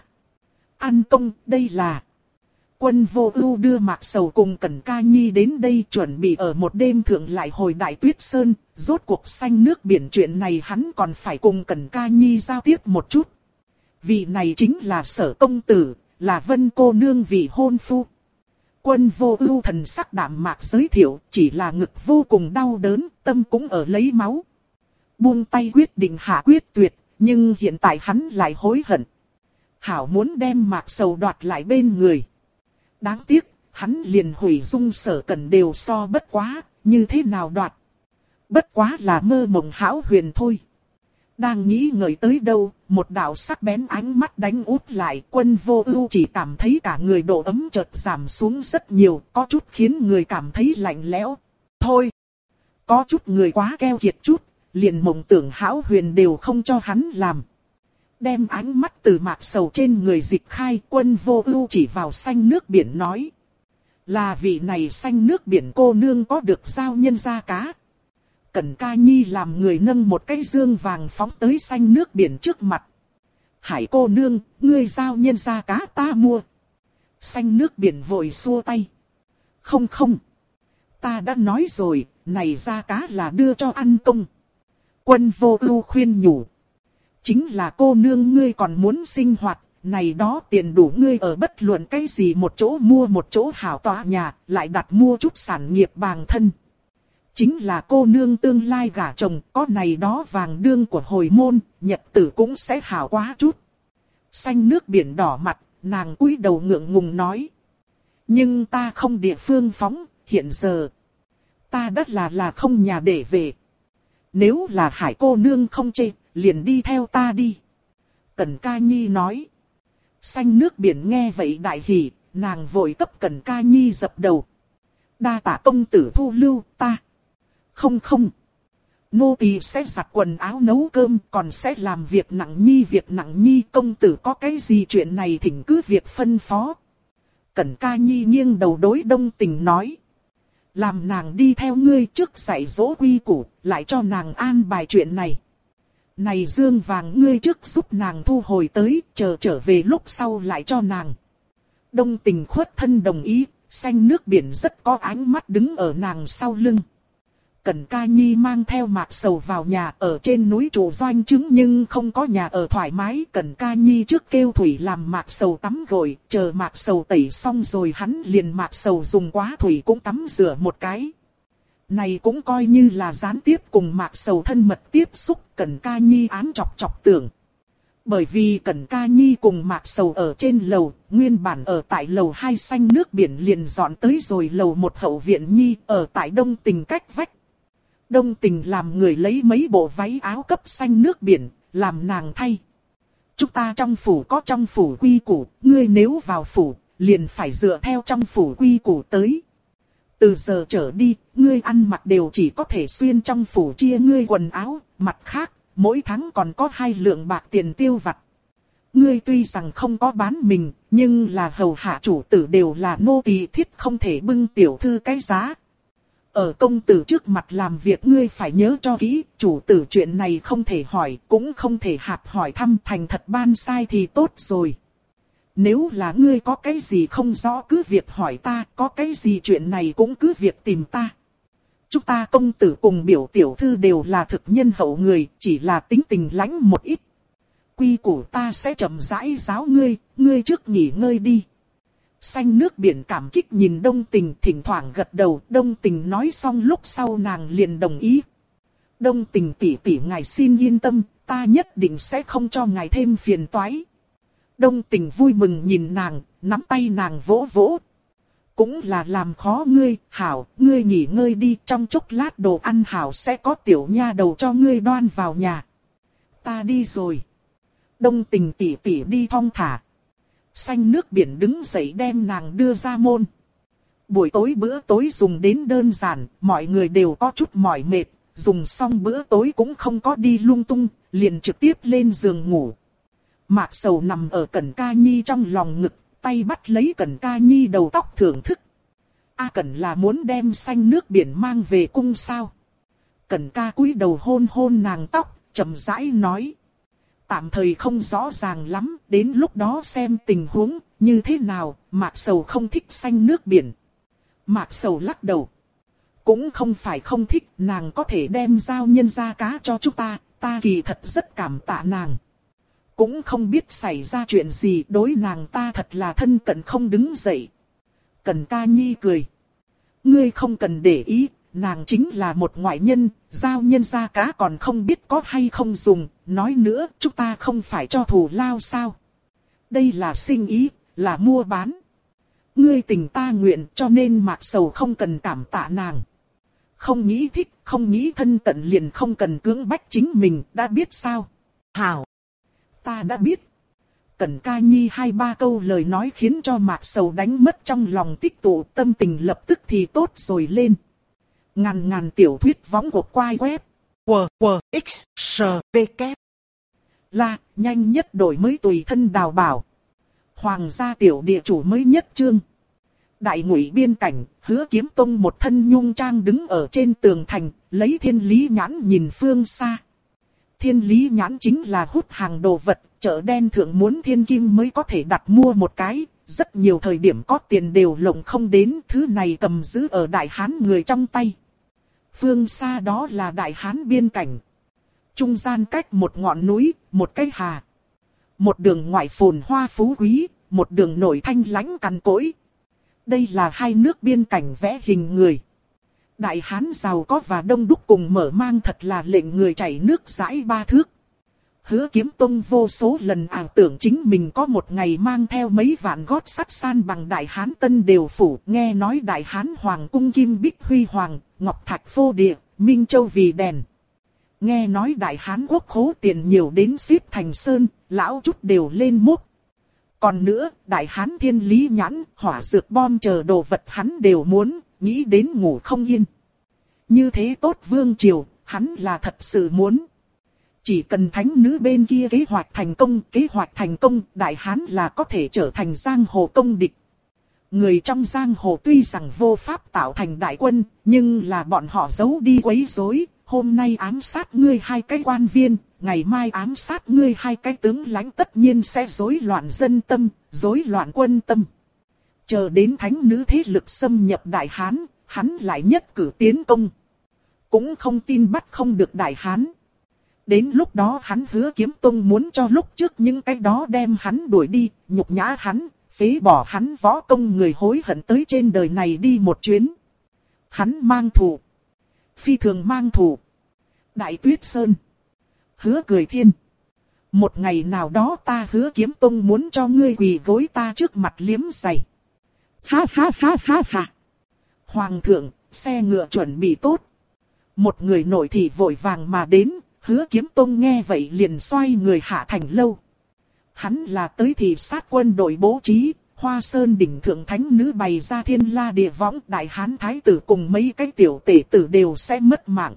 An công, đây là... Quân Vô Ưu đưa Mạc Sầu cùng Cẩn Ca Nhi đến đây chuẩn bị ở một đêm thượng lại hồi Đại Tuyết Sơn, rốt cuộc xanh nước biển chuyện này hắn còn phải cùng Cẩn Ca Nhi giao tiếp một chút. Vị này chính là Sở công tử, là Vân cô nương vị hôn phu. Quân Vô Ưu thần sắc đạm mạc giới thiệu, chỉ là ngực vô cùng đau đớn, tâm cũng ở lấy máu. Buông tay quyết định hạ quyết tuyệt, nhưng hiện tại hắn lại hối hận. Hảo muốn đem Mạc Sầu đoạt lại bên người. Đáng tiếc, hắn liền hủy dung Sở Cẩn đều so bất quá, như thế nào đoạt. Bất quá là mơ mộng hão huyền thôi. Đang nghĩ ngợi tới đâu, một đạo sắc bén ánh mắt đánh úp lại, Quân Vô Ưu chỉ cảm thấy cả người độ ấm chợt giảm xuống rất nhiều, có chút khiến người cảm thấy lạnh lẽo. Thôi, có chút người quá keo kiệt chút, liền mộng tưởng hão huyền đều không cho hắn làm. Đem ánh mắt từ Mạc Sầu trên người dịch khai, Quân Vô Ưu chỉ vào xanh nước biển nói. Là vị này xanh nước biển cô nương có được giao nhân gia cá. Cẩn Ca Nhi làm người nâng một cái dương vàng phóng tới xanh nước biển trước mặt. Hải cô nương, ngươi giao nhân gia cá ta mua. Xanh nước biển vội xua tay. Không không. Ta đã nói rồi, này gia cá là đưa cho ăn công. Quân Vô Ưu khuyên nhủ. Chính là cô nương ngươi còn muốn sinh hoạt, này đó tiền đủ ngươi ở bất luận cái gì một chỗ mua một chỗ hảo tòa nhà, lại đặt mua chút sản nghiệp bằng thân. Chính là cô nương tương lai gả chồng, có này đó vàng đương của hồi môn, nhật tử cũng sẽ hảo quá chút. Xanh nước biển đỏ mặt, nàng cúi đầu ngượng ngùng nói. Nhưng ta không địa phương phóng, hiện giờ. Ta đất là không nhà để về. Nếu là Hải cô nương không chê, liền đi theo ta đi. Cẩn Ca Nhi nói. Xanh nước biển nghe vậy đại hỉ, nàng vội cấp Cẩn Ca Nhi dập đầu. Đa tạ công tử thu lưu ta. Không không. Nô tỳ sẽ giặt quần áo nấu cơm, còn sẽ làm việc nặng nhi công tử có cái gì chuyện này thỉnh cứ việc phân phó. Cẩn Ca Nhi nghiêng đầu đối Đông Tình nói. Làm nàng đi theo ngươi trước dạy dỗ quy củ, lại cho nàng an bài chuyện này. Này dương vàng ngươi trước giúp nàng thu hồi tới, chờ trở về lúc sau lại cho nàng. Đông Tình khuất thân đồng ý, xanh nước biển rất có ánh mắt đứng ở nàng sau lưng. Cẩn Ca Nhi mang theo Mạc Sầu vào nhà ở trên núi trụ doanh chứng nhưng không có nhà ở thoải mái. Cẩn Ca Nhi trước kêu thủy làm Mạc Sầu tắm gội, chờ Mạc Sầu tẩy xong rồi hắn liền Mạc Sầu dùng quá thủy cũng tắm rửa một cái. Này cũng coi như là gián tiếp cùng Mạc Sầu thân mật tiếp xúc, Cẩn Ca Nhi ám chọc tưởng. Bởi vì Cẩn Ca Nhi cùng Mạc Sầu ở trên lầu, nguyên bản ở tại lầu 2 xanh nước biển liền dọn tới rồi lầu 1 hậu viện Nhi ở tại Đông Tình cách vách. Đông Tình làm người lấy mấy bộ váy áo cấp xanh nước biển, làm nàng thay. Chúng ta trong phủ có trong phủ quy củ, ngươi nếu vào phủ, liền phải dựa theo trong phủ quy củ tới. Từ giờ trở đi, ngươi ăn mặc đều chỉ có thể xuyên trong phủ chia ngươi quần áo, mặt khác, mỗi tháng còn có 2 lượng bạc tiền tiêu vặt. Ngươi tuy rằng không có bán mình, nhưng là hầu hạ chủ tử đều là nô tỳ thiết không thể bưng tiểu thư cái giá. Ở công tử trước mặt làm việc ngươi phải nhớ cho kỹ, chủ tử chuyện này không thể hỏi, cũng không thể hạt hỏi thăm thành thật ban sai thì tốt rồi. Nếu là ngươi có cái gì không rõ cứ việc hỏi ta, có cái gì chuyện này cũng cứ việc tìm ta. Chúng ta công tử cùng biểu tiểu thư đều là thực nhân hậu người, chỉ là tính tình lãnh một ít. Quy củ ta sẽ chậm rãi giáo ngươi, ngươi trước nghỉ ngơi đi. Xanh nước biển cảm kích nhìn Đông Tình, thỉnh thoảng gật đầu. Đông Tình nói xong lúc sau nàng liền đồng ý. Đông Tình tỷ tỷ ngài xin yên tâm, ta nhất định sẽ không cho ngài thêm phiền toái. Đông Tình vui mừng nhìn nàng, nắm tay nàng vỗ vỗ. Cũng là làm khó ngươi, hảo, ngươi nghỉ ngơi đi, trong chốc lát đồ ăn hảo sẽ có tiểu nha đầu cho ngươi đoan vào nhà. Ta đi rồi. Đông Tình tỷ tỷ đi thong thả. Xanh nước biển đứng dậy đem nàng đưa ra môn. Buổi tối bữa tối dùng đến đơn giản, mọi người đều có chút mỏi mệt, dùng xong bữa tối cũng không có đi lung tung, liền trực tiếp lên giường ngủ. Mạc Sầu nằm ở Cẩn Ca Nhi trong lòng ngực, tay bắt lấy Cẩn Ca Nhi đầu tóc thưởng thức. A Cẩn là muốn đem xanh nước biển mang về cung sao? Cẩn Ca cúi đầu hôn hôn nàng tóc, chậm rãi nói. Tạm thời không rõ ràng lắm, đến lúc đó xem tình huống như thế nào, Mạc Sầu không thích xanh nước biển. Mạc Sầu lắc đầu. Cũng không phải không thích, nàng có thể đem giao nhân ra cá cho chúng ta, ta kỳ thật rất cảm tạ nàng. Cũng không biết xảy ra chuyện gì, đối nàng ta thật là thân cận không đứng dậy. Cẩn Ca Nhi cười. Ngươi không cần để ý, nàng chính là một ngoại nhân, giao nhân ra cá còn không biết có hay không dùng, nói nữa chúng ta không phải cho thù lao sao. Đây là sinh ý, là mua bán. Ngươi tình ta nguyện cho nên Mạc Sầu không cần cảm tạ nàng. Không nghĩ thích, không nghĩ thân cận liền không cần cưỡng bách chính mình, đã biết sao? Hảo! Ta đã biết. Cẩn Ca Nhi 2-3 câu lời nói khiến cho Mạc Sầu đánh mất trong lòng tích tụ, tâm tình lập tức thì tốt rồi lên. Ngàn tiểu thuyết võng của quai web. WWXSVK. Là, nhanh nhất đổi mới tùy thân đào bảo. Hoàng gia tiểu địa chủ mới nhất chương. Đại Ngụy biên cảnh, Hứa Kiếm Tông một thân nhung trang đứng ở trên tường thành, lấy thiên lý nhãn nhìn phương xa. Thiên lý nhãn chính là hút hàng đồ vật, chợ đen thượng muốn thiên kim mới có thể đặt mua một cái, rất nhiều thời điểm có tiền đều lộng không đến, thứ này cầm giữ ở Đại Hán người trong tay. Phương xa đó là Đại Hán biên cảnh. Trung gian cách một ngọn núi, một cái hà. Một đường ngoại phồn hoa phú quý, một đường nội thanh lãnh cằn cỗi. Đây là hai nước biên cảnh vẽ hình người. Đại Hán giàu có và đông đúc cùng mở mang thật là lệnh người chảy nước dãi 3 thước. Hứa Kiếm Tông vô số lần ảo tưởng chính mình có một ngày mang theo mấy vạn gót sắt san bằng Đại Hán Tân Đều Phủ. Nghe nói Đại Hán Hoàng cung kim bích huy hoàng, ngọc thạch phô địa, minh châu vì đèn. Nghe nói Đại Hán quốc khố tiền nhiều đến xếp thành sơn, lão chút đều lên mốc. Còn nữa, Đại Hán thiên lý nhãn, hỏa dược bom chờ đồ vật hắn đều muốn, nghĩ đến ngủ không yên. Như thế tốt vương triều, hắn là thật sự muốn. Chỉ cần thánh nữ bên kia kế hoạch thành công, Đại Hán là có thể trở thành giang hồ công địch. Người trong giang hồ tuy rằng vô pháp tạo thành đại quân, nhưng là bọn họ giấu đi quấy rối. Hôm nay ám sát ngươi 2 cái quan viên, ngày mai ám sát ngươi 2 cái tướng lãnh, tất nhiên sẽ rối loạn dân tâm, rối loạn quân tâm. Chờ đến thánh nữ thế lực xâm nhập Đại Hán, hắn lại nhất cử tiến công. Cũng không tin bắt không được Đại Hán. Đến lúc đó hắn Hứa Kiếm Tông muốn cho lúc trước những cái đó đem hắn đuổi đi, nhục nhã hắn, phế bỏ hắn võ công người hối hận tới trên đời này đi một chuyến. Hắn mang thù. Phi thường mang thù. Đại Tuyết Sơn. Hứa Cười Thiên. Một ngày nào đó ta Hứa Kiếm Tông muốn cho ngươi quỳ gối ta trước mặt liếm giày. Ha ha ha ha ha. Hoàng thượng, xe ngựa chuẩn bị tốt. Một người nội thị vội vàng mà đến, Hứa Kiếm Tông nghe vậy liền xoay người hạ thành lâu. Hắn là tới thị sát quân đội bố trí, Hoa Sơn đỉnh thượng thánh nữ bày ra thiên la địa võng, Đại Hán thái tử cùng mấy cái tiểu tể tử đều sẽ mất mạng.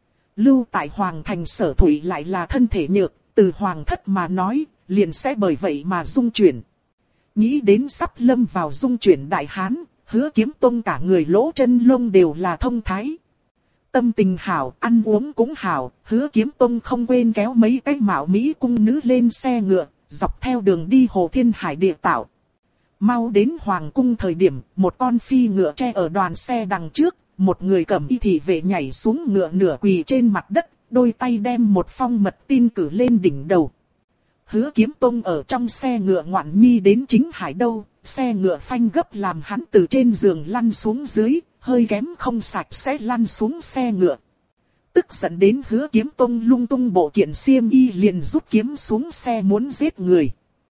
Lưu tại Hoàng thành Sở Thủy lại là thân thể nhược, từ Hoàng thất mà nói, liền sẽ bởi vậy mà dung chuyển. Nghĩ đến sắp lâm vào dung chuyển Đại Hán, Hứa Kiếm Tông cả người lỗ chân lông đều là thông thái. Tâm tình hảo, ăn uống cũng hảo, Hứa Kiếm Tông không quên kéo mấy cái mạo mỹ cung nữ lên xe ngựa, dọc theo đường đi hồ thiên hải địa tạo. Mau đến hoàng cung thời điểm, một con phi ngựa tre ở đoàn xe đằng trước, một người cầm y thị vệ nhảy xuống ngựa nửa quỳ trên mặt đất, đôi tay đem một phong mật tin cử lên đỉnh đầu. Hứa Kiếm Tông ở trong xe ngựa ngoạn nhi đến chính hải đâu, xe ngựa phanh gấp làm hắn từ trên giường lăn xuống dưới, hơi kém không sạch sẽ lăn xuống xe ngựa. Tức giận đến Hứa Kiếm Tông lung tung bộ kiện xiêm y liền rút kiếm xuống xe muốn giết người.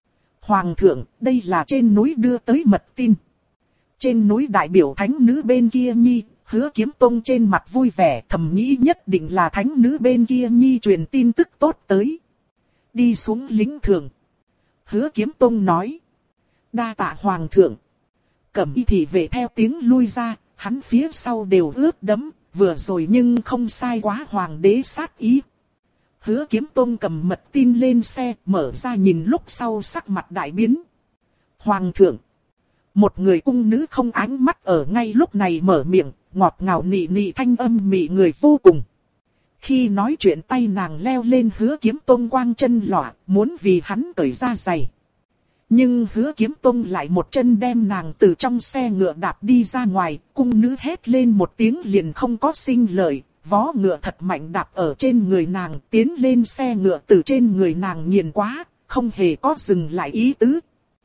Hoàng thượng, đây là trên núi đưa tới mật tin. Trên núi đại biểu thánh nữ bên kia nhi, Hứa Kiếm Tông trên mặt vui vẻ thầm nghĩ nhất định là thánh nữ bên kia nhi truyền tin tức tốt tới. Đi xuống lính thường. Hứa Kiếm Tông nói. Đa tạ hoàng thượng. Cẩm y thị vệ theo tiếng lui ra, hắn phía sau đều ướt đẫm, vừa rồi nhưng không sai quá hoàng đế sát ý. Hứa Kiếm Tông cầm mật tin lên xe, mở ra nhìn lúc sau sắc mặt đại biến. Hoàng thượng. Một người cung nữ không ánh mắt ở ngay lúc này mở miệng, ngọt ngào nị nị thanh âm mị người vô cùng. Khi nói chuyện tay nàng leo lên Hứa Kiếm Tông quang chân lọa, muốn vì hắn cởi ra giày. Nhưng Hứa Kiếm Tông lại một chân đem nàng từ trong xe ngựa đạp đi ra ngoài, cung nữ hét lên một tiếng liền không có sinh lợi, vó ngựa thật mạnh đạp ở trên người nàng, tiến lên xe ngựa từ trên người nàng nghiền quá, không hề có dừng lại ý tứ.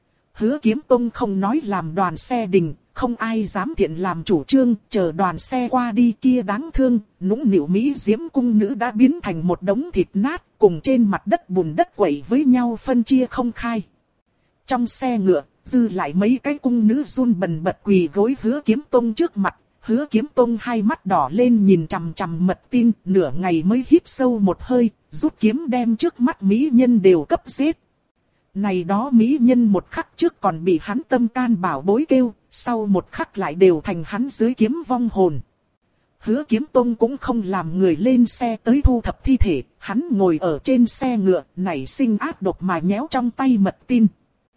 Hứa Kiếm Tông không nói làm đoàn xe đình, không ai dám thiện làm chủ trương, chờ đoàn xe qua đi kia đáng thương, nũng nịu Mỹ diễm cung nữ đã biến thành một đống thịt nát, cùng trên mặt đất bùn đất quẩy với nhau phân chia không khai. Trong xe ngựa, dư lại mấy cái cung nữ run bần bật quỳ gối Hứa Kiếm Tông trước mặt, Hứa Kiếm Tông hai mắt đỏ lên nhìn chằm chằm mật tin, nửa ngày mới hít sâu một hơi, rút kiếm đem trước mắt mỹ nhân đều cấp giết. Này đó mỹ nhân một khắc trước còn bị hắn tâm can bảo bối kêu, sau một khắc lại đều thành hắn dưới kiếm vong hồn. Hứa Kiếm Tông cũng không làm người lên xe tới thu thập thi thể, hắn ngồi ở trên xe ngựa, nảy sinh ác độc mà nhéo trong tay mật tin.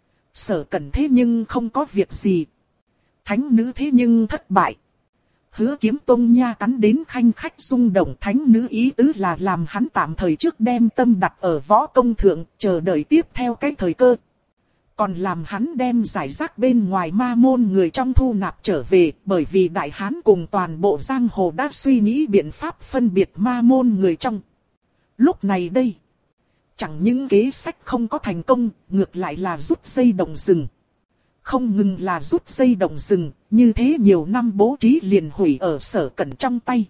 Sở Cẩn thế nhưng không có việc gì. Thánh nữ thế nhưng thất bại. Hứa Kiếm Tông nha cắn đến khanh khách rung động, thánh nữ ý tứ là làm hắn tạm thời trước đem tâm đặt ở võ công thượng, chờ đợi tiếp theo cái thời cơ. Còn làm hắn đem giải rác bên ngoài ma môn người trong thu nạp trở về, bởi vì Đại Hán cùng toàn bộ giang hồ đã suy nghĩ biện pháp phân biệt ma môn người trong. Lúc này đây, chẳng những kế sách không có thành công, ngược lại là rút dây động rừng. Không ngừng là rút dây động rừng, như thế nhiều năm bố trí liền hủy ở Sở Cẩn trong tay.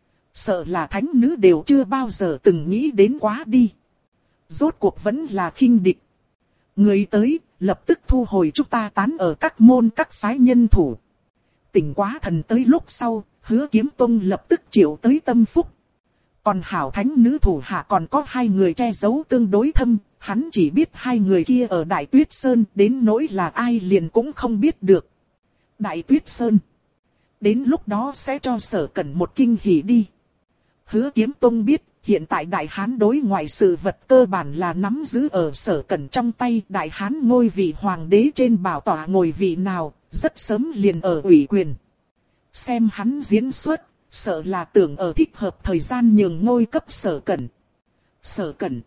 Sợ là thánh nữ đều chưa bao giờ từng nghĩ đến quá đi. Rốt cuộc vẫn là khinh địch. Người tới, lập tức thu hồi chúng ta tán ở các môn các phái nhân thủ. Tỉnh quá thần tới lúc sau, Hứa Kiếm Tông lập tức triệu tới Tâm Phúc. Còn hảo thánh nữ thủ hạ còn có hai người che giấu tương đối thâm, hắn chỉ biết hai người kia ở Đại Tuyết Sơn, đến nỗi là ai liền cũng không biết được. Đại Tuyết Sơn. Đến lúc đó sẽ cho Sở Cẩn một kinh hỉ đi. Hứa Kiếm Tông biết, hiện tại Đại Hán đối ngoại sự vật cơ bản là nắm giữ ở Sở Cẩn trong tay. Đại Hán ngôi vị hoàng đế trên bảo tọa ngồi vị nào, rất sớm liền ở ủy quyền. Xem hắn diễn xuất, sợ là tưởng ở thích hợp thời gian nhường ngôi cấp Sở Cẩn. Sở Cẩn.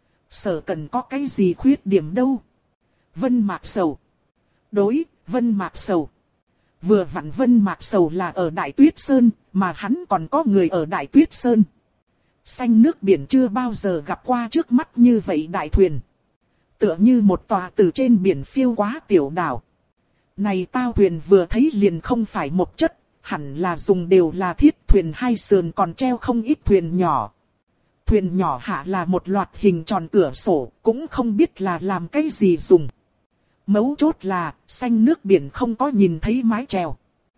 Sở Cẩn có cái gì khuyết điểm đâu? Vân Mạc Sầu. Đối, Vân Mạc Sầu. Vừa vặn Vân Mạc Sầu là ở Đại Tuyết Sơn, mà hắn còn có người ở Đại Tuyết Sơn. Xanh nước biển chưa bao giờ gặp qua trước mắt như vậy đại thuyền. Tựa như một tòa từ trên biển phiêu quá tiểu đảo. Này tao thuyền vừa thấy liền không phải một chất, hẳn là dùng đều là thiết thuyền, hai sườn còn treo không ít thuyền nhỏ. Thuyền nhỏ hạ là một loạt hình tròn cửa sổ, cũng không biết là làm cái gì dùng. Mấu chốt là, xanh nước biển không có nhìn thấy mái chèo.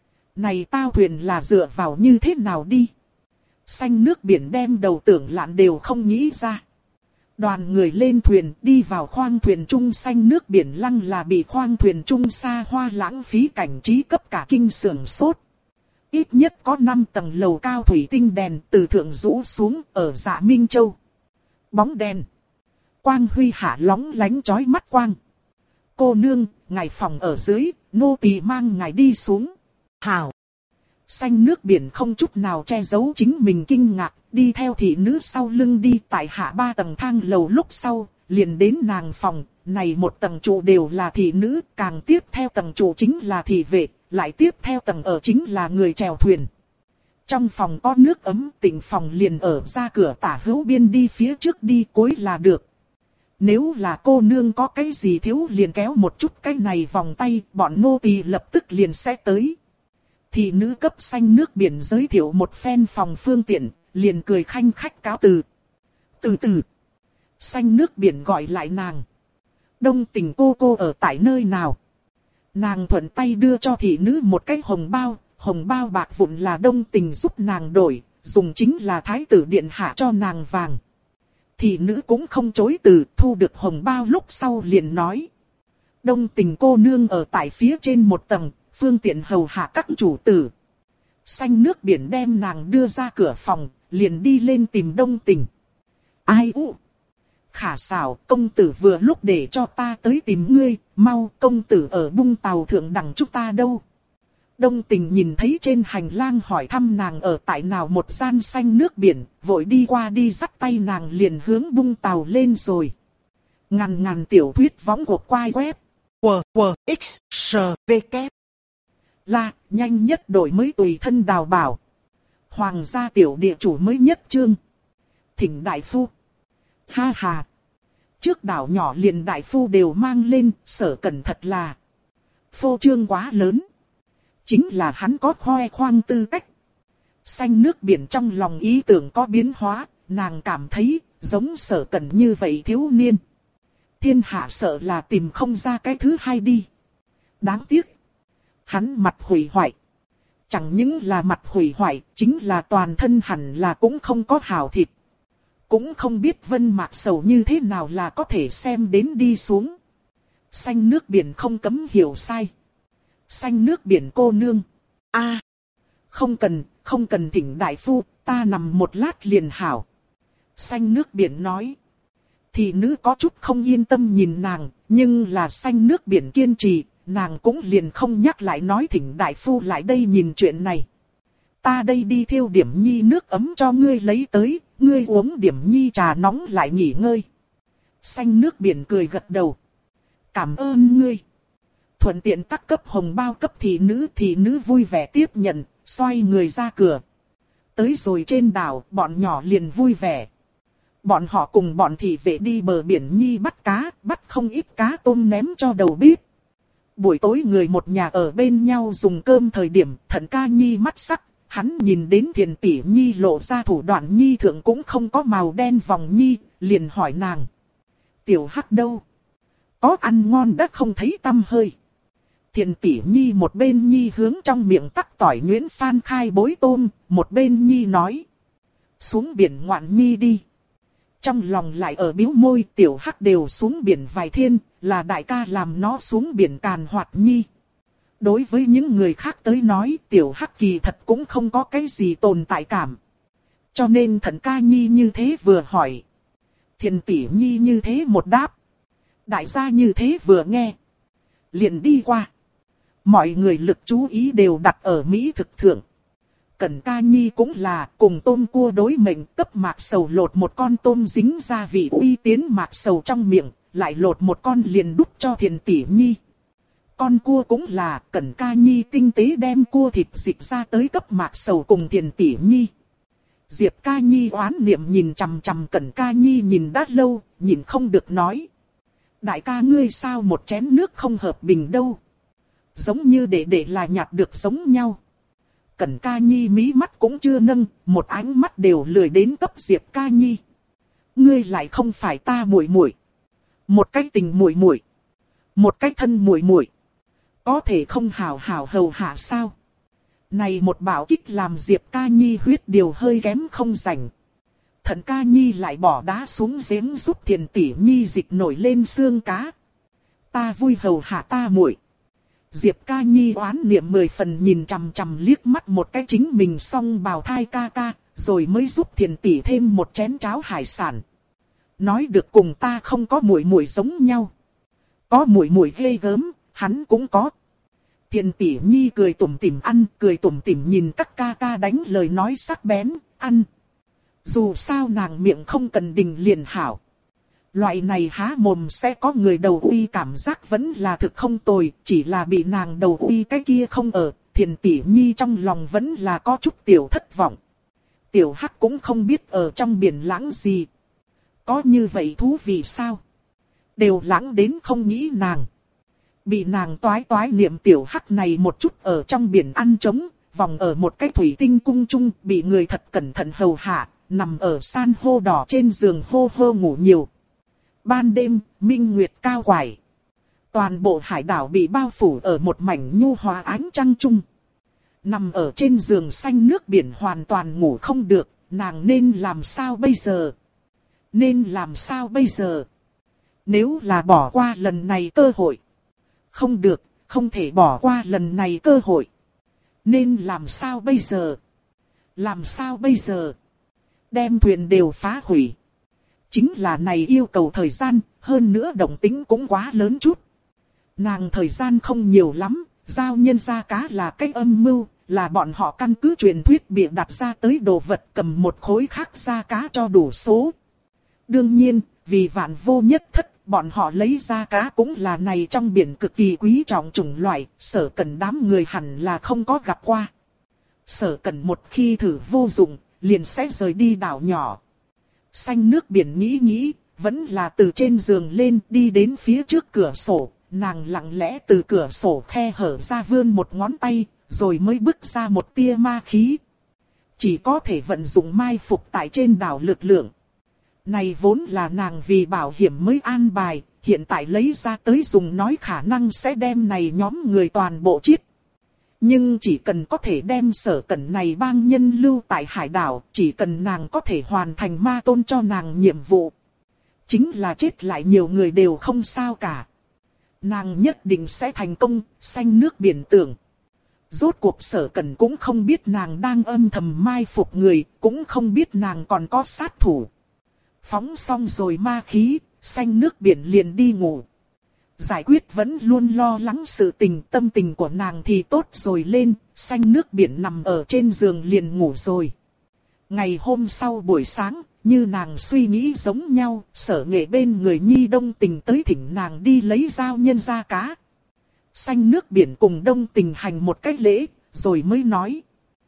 Này tao thuyền là dựa vào như thế nào đi? Xanh nước biển đem đầu tưởng lạn đều không nghĩ ra. Đoàn người lên thuyền đi vào khoang thuyền trung, xanh nước biển lăng là bị khoang thuyền trung xa hoa lãng phí cảnh trí cấp cả kinh sưởng sốt. Ít nhất có 5 tầng lầu cao thủy tinh đèn từ thượng rũ xuống ở Dạ Minh Châu. Bóng đèn. Quang huy hạ lóng lánh chói mắt quang. Cô nương, ngài phòng ở dưới, nô tỳ mang ngài đi xuống. Hảo. Xanh nước biển không chút nào che giấu chính mình kinh ngạc, đi theo thị nữ sau lưng đi tại hạ 3 tầng thang lầu lúc sau, liền đến nàng phòng, này một tầng trụ đều là thị nữ, càng tiếp theo tầng trụ chính là thị vệ, lại tiếp theo tầng ở chính là người chèo thuyền. Trong phòng có nước ấm, tịnh phòng liền ở ra cửa tả hữu biên đi phía trước đi cuối là được. Nếu là cô nương có cái gì thiếu liền kéo một chút cái này vòng tay, bọn nô tỳ lập tức liền sẽ tới. Thị nữ cấp xanh nước biển giới thiệu một phen phòng phương tiện, liền cười khanh khách cáo từ. Từ từ, xanh nước biển gọi lại nàng. Đông Tình cô ở tại nơi nào? Nàng thuận tay đưa cho thị nữ một cái hồng bao bạc vụn là Đông Tình giúp nàng đổi, dùng chính là thái tử điện hạ cho nàng vàng. Thị nữ cũng không chối từ, thu được hồng bao lúc sau liền nói. Đông Tình cô nương ở tại phía trên một tầng, phương tiện hầu hạ các chủ tử. Xanh nước biển đem nàng đưa ra cửa phòng, liền đi lên tìm Đông Tình. Ai u? Khả xảo, công tử vừa lúc để cho ta tới tìm ngươi, mau công tử ở bung tàu thượng đẳng chúng ta đâu. Đông Tình nhìn thấy trên hành lang hỏi thăm nàng ở tại nào một gian xanh nước biển, vội đi qua đi dắt tay nàng liền hướng bung tàu lên rồi. Ngàn tiểu thuyết võng của quai web. X, S, V, K. Là, nhanh nhất đổi mới tùy thân đào bảo. Hoàng gia tiểu địa chủ mới nhất chương. Thỉnh đại phu. Ha ha. Trước đảo nhỏ liền đại phu đều mang lên, Sở Cẩn thật là phô trương quá lớn. Chính là hắn có khoe khoang tư cách. Xanh nước biển trong lòng ý tưởng có biến hóa, nàng cảm thấy giống Sở Cẩn như vậy thiếu niên. Thiên hạ sợ là tìm không ra cái thứ hai đi. Đáng tiếc. Hắn mặt hủy hoại. Chẳng những là mặt hủy hoại, chính là toàn thân hẳn là cũng không có hào thịt. Cũng không biết Vân Mạc Sầu như thế nào là có thể xem đến đi xuống. Xanh nước biển không cấm hiểu sai. Xanh nước biển cô nương. Không cần thỉnh đại phu, ta nằm một lát liền hảo. Xanh nước biển nói. Thị nữ có chút không yên tâm nhìn nàng, nhưng là xanh nước biển kiên trì, nàng cũng liền không nhắc lại nói thỉnh đại phu lại đây nhìn chuyện này. Ta đây đi thiêu điểm nhi nước ấm cho ngươi lấy tới, ngươi uống điểm nhi trà nóng lại nghỉ ngơi. Xanh nước biển cười gật đầu. Cảm ơn ngươi. Thuận tiện tắc cấp hồng bao cấp thị nữ vui vẻ tiếp nhận, xoay người ra cửa. Tới rồi trên đảo, bọn nhỏ liền vui vẻ. Bọn họ cùng bọn thị vệ đi bờ biển nhi bắt cá, bắt không ít cá tôm ném cho đầu bếp. Buổi tối người một nhà ở bên nhau dùng cơm thời điểm, Thận Ca Nhi mắt sắc, hắn nhìn đến Thiền Tỷ Nhi lộ ra thủ đoạn nhi thượng cũng không có màu đen vòng nhi, liền hỏi nàng. Tiểu Hắc đâu? Có ăn ngon đã không thấy tăm hơi. Thiền Tỷ Nhi một bên nhi hướng trong miệng tắc tỏi nhuyễn phan khai bối tôm, một bên nhi nói. Xuống biển ngoạn nhi đi. Trong lòng lại ở bĩu môi, Tiểu Hắc đều xuống biển vài thiên, là đại ca làm nó xuống biển càn hoạt nhi. Đối với những người khác tới nói, Tiểu Hắc kỳ thật cũng không có cái gì tồn tại cảm. Cho nên Thận Ca Nhi như thế vừa hỏi. Thiền Tỷ Nhi như thế một đáp. Đại gia như thế vừa nghe. Liền đi qua. Mọi người lực chú ý đều đặt ở Mỹ thực thượng. Cẩn Ca Nhi cũng là cùng tôm cua đối mệnh, cấp Mạc Sầu lột một con tôm dính gia vị uy tiến Mạc Sầu trong miệng, lại lột một con liền đút cho Thiền Tỷ Nhi. Con cua cũng là Cẩn Ca Nhi tinh tế đem cua thịt dịch ra tới cấp Mạc Sầu cùng Thiền Tỷ Nhi. Diệp Ca Nhi oán niệm nhìn chằm chằm Cẩn Ca Nhi nhìn đã lâu, nhìn không được nói. Đại ca ngươi sao một chén nước không hợp bình đâu. Giống như để là nhạt được giống nhau. Cẩn Ca Nhi mí mắt cũng chưa nâng, một ánh mắt đều lười đến cấp Diệp Ca Nhi. Ngươi lại không phải ta muội muội. Một cái tình muội muội, một cái thân muội muội, có thể không hảo hảo hầu hạ sao? Này một bảo kích làm Diệp Ca Nhi huyết điều hơi kém không rảnh. Thận Ca Nhi lại bỏ đá xuống giếng giúp Thiền Tỷ Nhi dịch nổi lên xương cá. Ta vui hầu hạ ta muội. Diệp Ca Nhi oán niệm 10 phần nhìn chằm chằm liếc mắt một cái chính mình xong bào thai ca ca, rồi mới giúp Thiền Tỷ thêm một chén cháo hải sản. Nói được cùng ta không có muội muội giống nhau. Có muội muội ghê gớm, hắn cũng có. Thiền Tỷ Nhi cười tủm tỉm ăn, cười tủm tỉm nhìn các ca ca đánh lời nói sắc bén, ăn. Dù sao nàng miệng không cần đình liền hảo. Loại này há mồm sẽ có người đầu uy cảm giác vẫn là thực không tồi, chỉ là bị nàng đầu uy cái kia không ở, Thiền tỷ nhi trong lòng vẫn là có chút tiểu thất vọng. Tiểu Hắc cũng không biết ở trong biển lãng gì. Có như vậy thú vị sao? Đều lãng đến không nghĩ nàng. Bị nàng toái toái niệm Tiểu Hắc này một chút ở trong biển ăn trống, vòng ở một cái thủy tinh cung chung, bị người thật cẩn thận hầu hạ, nằm ở san hô đỏ trên giường hô hô ngủ nhiều. Ban đêm, minh nguyệt cao quải. Toàn bộ hải đảo bị bao phủ ở một mảnh nhu hòa ánh trăng chung. Nằm ở trên giường xanh nước biển hoàn toàn ngủ không được, nàng nên làm sao bây giờ? Nên làm sao bây giờ? Nếu là bỏ qua lần này cơ hội. Không được, không thể bỏ qua lần này cơ hội. Nên làm sao bây giờ? Làm sao bây giờ? Đem thuyền đều phá hủy. Chính là này yêu cầu thời gian, hơn nữa động tính cũng quá lớn chút. Nàng thời gian không nhiều lắm, giao nhân ra cá là cái âm mưu, là bọn họ căn cứ truyền thuyết bịa đặt ra tới đồ vật cầm một khối khác ra cá cho đủ số. Đương nhiên, vì vạn vô nhất thất, bọn họ lấy ra cá cũng là này trong biển cực kỳ quý trọng chủng loại, Sở Cẩn đám người hẳn là không có gặp qua. Sở Cẩn một khi thử vô dụng, liền sẽ rời đi đảo nhỏ. Xanh nước biển nghĩ nghĩ, vẫn là từ trên giường lên đi đến phía trước cửa sổ, nàng lặng lẽ từ cửa sổ khe hở ra vươn một ngón tay, rồi mới bứt ra một tia ma khí. Chỉ có thể vận dụng mai phục tại trên đảo lực lượng. Này vốn là nàng vì bảo hiểm mới an bài, hiện tại lấy ra tới dùng nói khả năng sẽ đem này nhóm người toàn bộ chết. Nhưng chỉ cần có thể đem Sở Cẩn này bang nhân lưu tại hải đảo, chỉ cần nàng có thể hoàn thành ma tôn cho nàng nhiệm vụ. Chính là chết lại nhiều người đều không sao cả. Nàng nhất định sẽ thành công, xanh nước biển tưởng. Rốt cuộc Sở Cẩn cũng không biết nàng đang âm thầm mai phục người, cũng không biết nàng còn có sát thủ. Phóng xong rồi ma khí, xanh nước biển liền đi ngủ. Giải quyết vẫn luôn lo lắng sự tình, tâm tình của nàng thì tốt rồi lên, xanh nước biển nằm ở trên giường liền ngủ rồi. Ngày hôm sau buổi sáng, như nàng suy nghĩ giống nhau, Sở Nghệ bên người Nhi Đông Tình tới thỉnh nàng đi lấy dao nhân ra cá. Xanh nước biển cùng Đông Tình hành một cách lễ, rồi mới nói.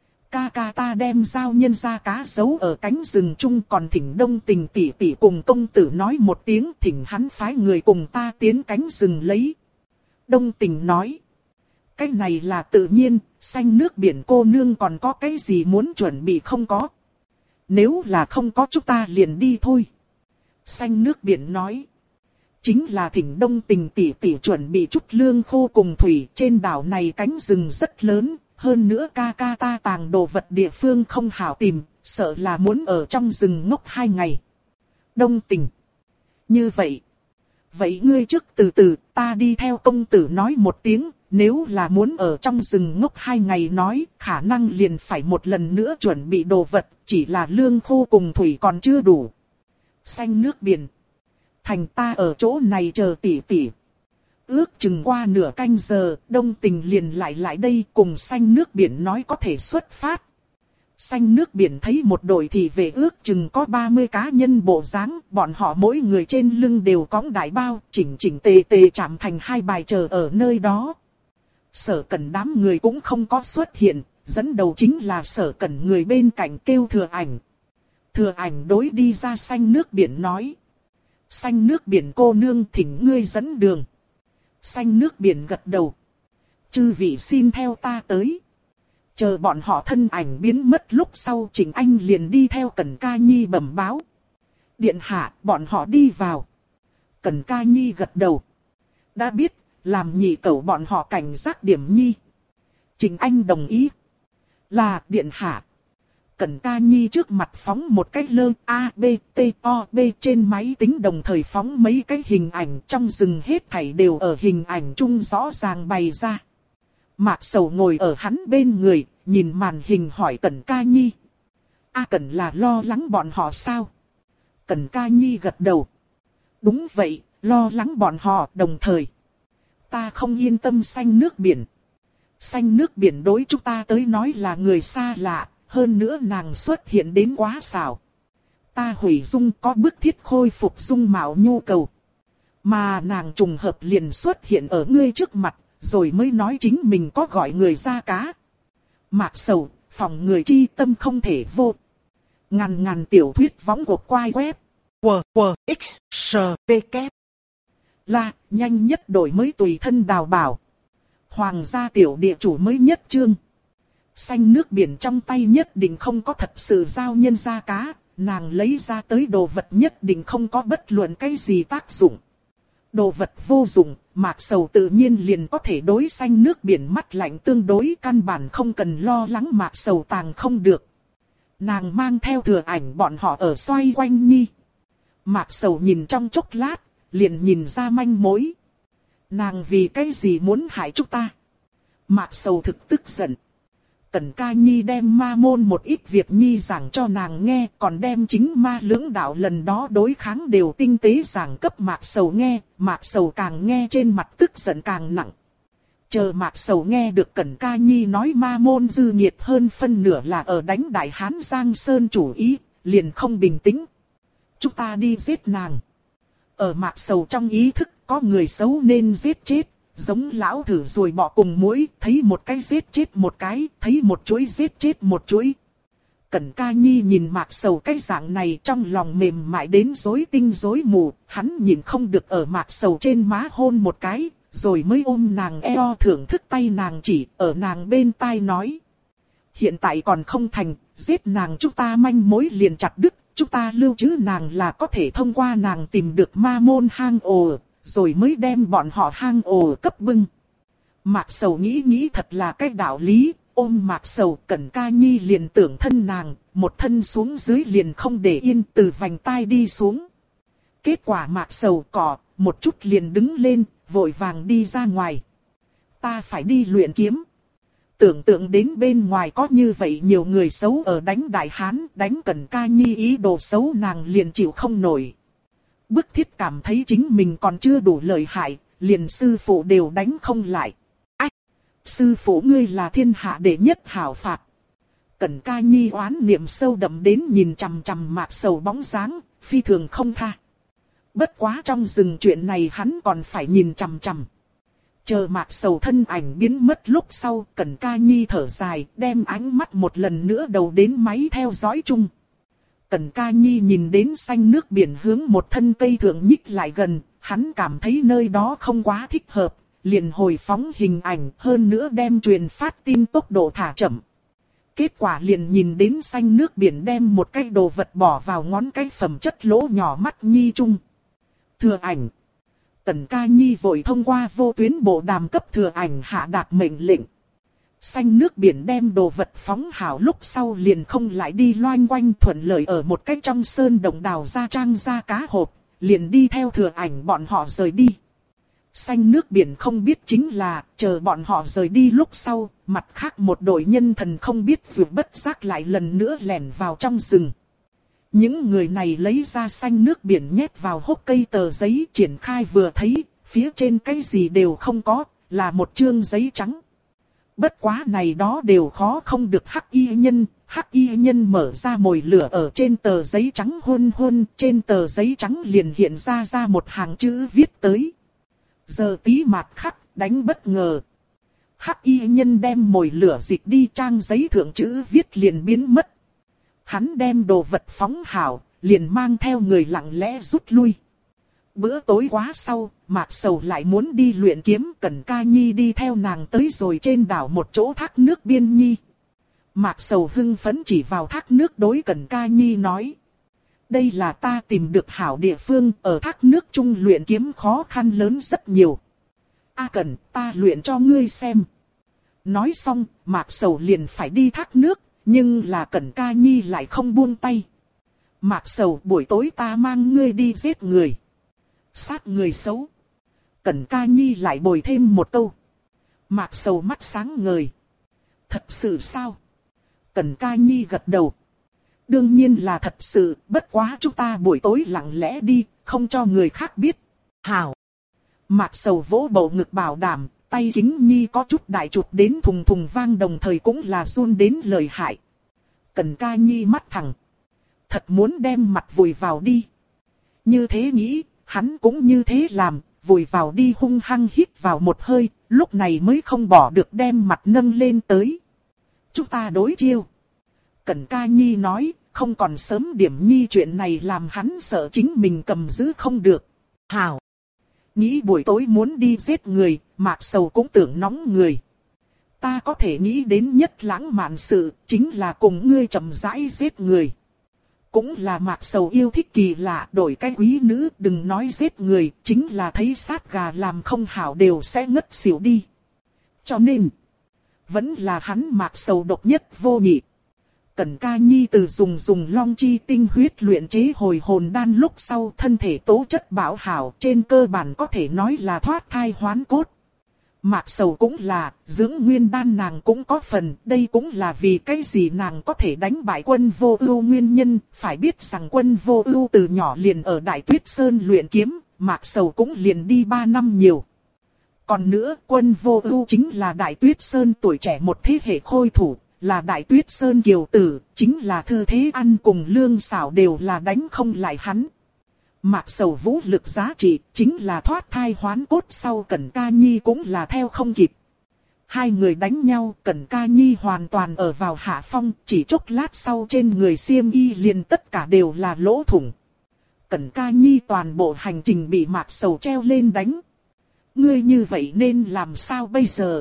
Ca ca ta đem dao nhân ra cá giấu ở cánh rừng chung, còn thỉnh Đông Tình tỷ tỷ cùng công tử nói một tiếng, thỉnh hắn phái người cùng ta tiến cánh rừng lấy. Đông Tình nói. Cái này là tự nhiên, xanh nước biển cô nương còn có cái gì muốn chuẩn bị không có. Nếu là không có chúng ta liền đi thôi. Xanh nước biển nói. Chính là thỉnh Đông Tình tỷ tỷ chuẩn bị chút lương khô cùng thủy, trên đảo này cánh rừng rất lớn. Hơn nữa ca ca ta tàng đồ vật địa phương không hảo tìm, sợ là muốn ở trong rừng ngốc 2 ngày. Đông Tình. Như vậy. Vậy ngươi trước từ từ, ta đi theo công tử nói một tiếng, nếu là muốn ở trong rừng ngốc 2 ngày nói, khả năng liền phải một lần nữa chuẩn bị đồ vật, chỉ là lương khô cùng thủy còn chưa đủ. Xanh nước biển. Thành ta ở chỗ này chờ tỷ tỷ. Ước chừng qua nửa canh giờ, Đông Tình liền lại đây cùng xanh nước biển nói có thể xuất phát. Xanh nước biển thấy một đội thì về ước chừng có 30 cá nhân bộ dáng, bọn họ mỗi người trên lưng đều cõng đại bao, chỉnh tề chạm thành 2 bài chờ ở nơi đó. Sở Cẩn đám người cũng không có xuất hiện, dẫn đầu chính là Sở Cẩn người bên cạnh kêu Thừa Ảnh. Thừa Ảnh đối đi ra xanh nước biển nói. Xanh nước biển cô nương thỉnh ngươi dẫn đường. Xanh nước biển gật đầu. Chư vị xin theo ta tới. Chờ bọn họ thân ảnh biến mất lúc sau, Trình Anh liền đi theo Cẩn Ca Nhi bẩm báo. Điện hạ, bọn họ đi vào. Cẩn Ca Nhi gật đầu. Đã biết, làm nhị cẩu bọn họ cảnh giác điểm nhi. Trình Anh đồng ý. Là điện hạ. Cẩn Ca Nhi trước mặt phóng một cái lơ A, B, T, O, B trên máy tính, đồng thời phóng mấy cái hình ảnh, trong rừng hết thảy đều ở hình ảnh chung rõ ràng bày ra. Mạc Sầu ngồi ở hắn bên người, nhìn màn hình hỏi Cẩn Ca Nhi. A Cẩn là lo lắng bọn họ sao? Cẩn Ca Nhi gật đầu. Đúng vậy, lo lắng bọn họ, đồng thời. Ta không yên tâm xanh nước biển. Xanh nước biển đối chúng ta tới nói là người xa lạ. Hơn nữa nàng xuất hiện đến quá xảo. ta hủy dung có bức thiết khôi phục dung mạo nhu cầu. Mà nàng trùng hợp liền xuất hiện ở ngươi trước mặt, rồi mới nói chính mình có gọi người ra cá. Mạc Sầu, phòng người chi tâm không thể vô. Ngàn tiểu thuyết võng cuộc quay web. X, S, P, K. Là, nhanh nhất đổi mới tùy thân đào bảo. Hoàng gia tiểu địa chủ mới nhất chương. Xanh nước biển trong tay nhất định không có thật sự giao nhân ra cá, nàng lấy ra tới đồ vật nhất định không có bất luận cái gì tác dụng. Đồ vật vô dụng, Mạc Sầu tự nhiên liền có thể đối xanh nước biển mắt lạnh tương đối căn bản không cần lo lắng Mạc Sầu tàng không được. Nàng mang theo Thừa Ảnh bọn họ ở xoay quanh nhi. Mạc Sầu nhìn trong chốc lát, liền nhìn ra manh mối. Nàng vì cái gì muốn hại chúng ta? Mạc Sầu thực tức giận. Cẩn Ca Nhi đem ma môn một ít việc nhi giảng cho nàng nghe, còn đem chính ma lưỡng đạo lần đó đối kháng đều tinh tế giảng cấp Mạc Sầu nghe, Mạc Sầu càng nghe trên mặt tức giận càng nặng. Chờ Mạc Sầu nghe được Cẩn Ca Nhi nói ma môn dư nhiệt hơn phân nửa là ở đánh Đại Hán Giang Sơn chủ ý, liền không bình tĩnh. Chúng ta đi giết nàng. Ở Mạc Sầu trong ý thức có người xấu nên giết chết. Giống lão thử rồi bọ cùng muỗi, thấy một cái giết chết một cái, thấy một chuỗi giết chết một chuỗi. Cẩn Ca Nhi nhìn Mạc Sầu cái dạng này trong lòng mềm mại đến rối tinh rối mù, hắn nhìn không được ở Mạc Sầu trên má hôn một cái, rồi mới ôm nàng eo thưởng thức tay nàng chỉ ở nàng bên tai nói. Hiện tại còn không thành, giết nàng chúng ta manh mối liền chặt đứt, chúng ta lưu trữ nàng là có thể thông qua nàng tìm được ma môn hang ổ. Rồi mới đem bọn họ hang ổ cấp bưng. Mạc Sầu nghĩ thật là cái đạo lý, ôm Mạc Sầu Cẩn Ca Nhi liền tưởng thân nàng, một thân xuống dưới liền không để yên từ vành tai đi xuống. Kết quả Mạc Sầu cỏ, một chút liền đứng lên, vội vàng đi ra ngoài. Ta phải đi luyện kiếm. Tưởng tượng đến bên ngoài có như vậy nhiều người xấu ở đánh Đại Hán, đánh Cẩn Ca Nhi ý đồ xấu nàng liền chịu không nổi. Bức thiết cảm thấy chính mình còn chưa đủ lợi hại, liền sư phụ đều đánh không lại. Ách! Sư phụ ngươi là thiên hạ đệ nhất hảo phạt. Cẩn Ca Nhi oán niệm sâu đậm đến nhìn chằm chằm Mạc Sầu bóng dáng, phi thường không tha. Bất quá trong rừng chuyện này hắn còn phải nhìn chằm chằm. Chờ Mạc Sầu thân ảnh biến mất lúc sau, Cẩn Ca Nhi thở dài, đem ánh mắt một lần nữa đầu đến máy theo dõi chung. Cẩn Ca Nhi nhìn đến xanh nước biển hướng một thân cây thượng nhích lại gần, hắn cảm thấy nơi đó không quá thích hợp, liền hồi phóng hình ảnh hơn nữa đem truyền phát tin tốc độ thả chậm. Kết quả liền nhìn đến xanh nước biển đem một cái đồ vật bỏ vào ngón cái phẩm chất lỗ nhỏ mắt Nhi chung. Thừa Ảnh. Cẩn Ca Nhi vội thông qua vô tuyến bộ đàm cấp Thừa Ảnh hạ đạt mệnh lệnh. Xanh nước biển đem đồ vật phóng hảo lúc sau liền không lại đi loanh quanh thuận lợi ở một cách trong sơn động đào ra trang ra cá hộp, liền đi theo Thừa Ảnh bọn họ rời đi. Xanh nước biển không biết chính là, chờ bọn họ rời đi lúc sau, mặt khác một đội nhân thần không biết dù bất giác lại lần nữa lẻn vào trong rừng. Những người này lấy ra xanh nước biển nhét vào hốc cây tờ giấy triển khai vừa thấy, phía trên cái gì đều không có, là một chương giấy trắng. Bất quá này đó đều khó không được Hắc Y nhân mở ra mồi lửa ở trên tờ giấy trắng hôn, trên tờ giấy trắng liền hiện ra một hàng chữ viết tới. Giờ tí mạt khắc, đánh bất ngờ. Hắc Y nhân đem mồi lửa dịch đi trang giấy thượng chữ viết liền biến mất. Hắn đem đồ vật phóng hảo, liền mang theo người lặng lẽ rút lui. Bữa tối quá sau, Mạc Sầu lại muốn đi luyện kiếm, Cẩn Ca Nhi đi theo nàng tới rồi trên đảo một chỗ thác nước biên nhi. Mạc Sầu hưng phấn chỉ vào thác nước đối Cẩn Ca Nhi nói. Đây là ta tìm được hảo địa phương, ở thác nước chung luyện kiếm khó khăn lớn rất nhiều. A Cẩn, ta luyện cho ngươi xem. Nói xong, Mạc Sầu liền phải đi thác nước, nhưng là Cẩn Ca Nhi lại không buông tay. Mạc Sầu, buổi tối ta mang ngươi đi giết người. Sát người xấu. Cẩn Ca Nhi lại bồi thêm một câu. Mạc Sầu mắt sáng ngời. Thật sự sao? Cẩn Ca Nhi gật đầu. Đương nhiên là thật sự, bất quá chúng ta buổi tối lặng lẽ đi, không cho người khác biết. Hảo. Mạc Sầu vỗ bầu ngực bảo đảm, tay kính Nhi có chút đại chụp đến thùng thùng vang đồng thời cũng là run đến lợi hại. Cẩn Ca Nhi mắt thẳng. thật muốn đem mặt vùi vào đi. Như thế nghĩ, hắn cũng như thế làm, vùi vào đi hung hăng hít vào một hơi, lúc này mới không bỏ được đem mặt nâng lên tới. Chúng ta đối chiêu. Cẩn Ca Nhi nói, không còn sớm điểm nhi chuyện này làm hắn sợ chính mình cầm giữ không được. Hảo. Nghĩ buổi tối muốn đi giết người, Mạc Sầu cũng tưởng nóng người. Ta có thể nghĩ đến nhất lãng mạn sự, chính là cùng ngươi chậm rãi giết người. Cũng là Mạc Sầu yêu thích kỳ lạ, đổi cái quý nữ, đừng nói giết người, chính là thấy sát gà làm không hảo đều sẽ ngất xỉu đi. Cho nên, vẫn là hắn Mạc Sầu độc nhất vô nhị. Cẩn Ca Nhi từ dùng long chi tinh huyết luyện chế hồi hồn đan lúc sau thân thể tố chất bảo hảo, trên cơ bản có thể nói là thoát thai hoán cốt. Mạc Sầu cũng là, dưỡng nguyên đan nàng cũng có phần, đây cũng là vì cái gì nàng có thể đánh bại Quân Vô Ưu nguyên nhân, phải biết rằng Quân Vô Ưu từ nhỏ liền ở Đại Tuyết Sơn luyện kiếm, Mạc Sầu cũng liền đi 3 năm nhiều. Còn nữa, Quân Vô Ưu chính là Đại Tuyết Sơn tuổi trẻ một thế hệ khôi thủ, là Đại Tuyết Sơn kiều tử, chính là Thư Thế Ăn cùng Lương Xảo đều là đánh không lại hắn. Mạc Sầu vũ lực giá trị, chính là thoát thai hoán cốt sau Cẩn Ca Nhi cũng là theo không kịp. Hai người đánh nhau, Cẩn Ca Nhi hoàn toàn ở vào hạ phong, chỉ chốc lát sau trên người xiêm y liền tất cả đều là lỗ thủng. Cẩn Ca Nhi toàn bộ hành trình bị Mạc Sầu treo lên đánh. Ngươi như vậy nên làm sao bây giờ?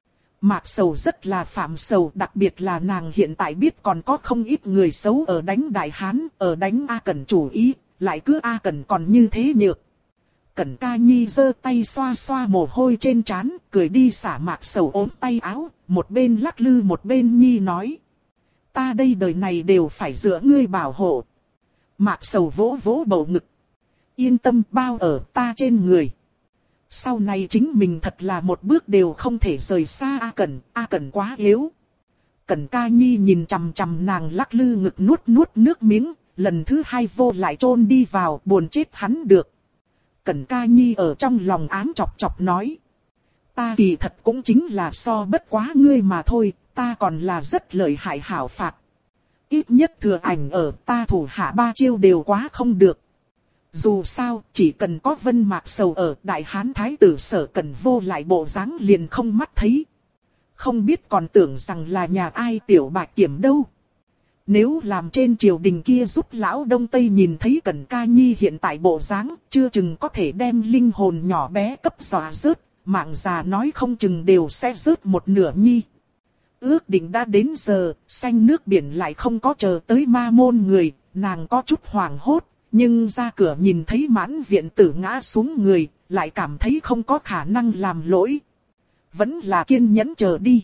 Mạc Sầu rất là phạm sầu, đặc biệt là nàng hiện tại biết còn có không ít người xấu ở đánh Đại Hán, ở đánh A Cẩn chủ ý, lại cứ A Cẩn còn như thế nhược. Cẩn Ca Nhi giơ tay xoa xoa mồ hôi trên trán, cười đi xả Mạc Sầu ốm tay áo, một bên lắc lư một bên Nhi nói. Ta đây đời này đều phải dựa ngươi bảo hộ. Mạc Sầu vỗ vỗ bầu ngực. Yên tâm bao ở ta trên người. Sau này chính mình thật là một bước đều không thể rời xa A Cẩn quá yếu. Cẩn Ca Nhi nhìn chằm chằm nàng lắc lư ngực nuốt nước miếng, lần thứ hai vô lại chôn đi vào, buồn chết hắn được. Cẩn Ca Nhi ở trong lòng ám chọc chọc nói. Ta kỳ thật cũng chính là so bất quá ngươi mà thôi, ta còn là rất lợi hại hảo phạt. Ít nhất Thừa Ảnh ở ta thủ hạ 3 chiêu đều quá không được. Dù sao, chỉ cần có Vân Mạc Sầu ở, Đại Hán Thái tử Sở Cẩn vô lại bộ dáng liền không mắt thấy. Không biết còn tưởng rằng là nhà ai tiểu bạch kiểm đâu. Nếu làm trên triều đình kia giúp lão Đông Tây nhìn thấy Cẩn Ca Nhi hiện tại bộ dáng, chưa chừng có thể đem linh hồn nhỏ bé cấp dọa rớt, mạng già nói không chừng đều sẽ rớt một nửa nhi. Ước định đã đến giờ, xanh nước biển lại không có chờ tới ma môn người, nàng có chút hoảng hốt. Nhưng ra cửa nhìn thấy mãn viện tử ngã xuống người, lại cảm thấy không có khả năng làm lỗi. Vẫn là kiên nhẫn chờ đi.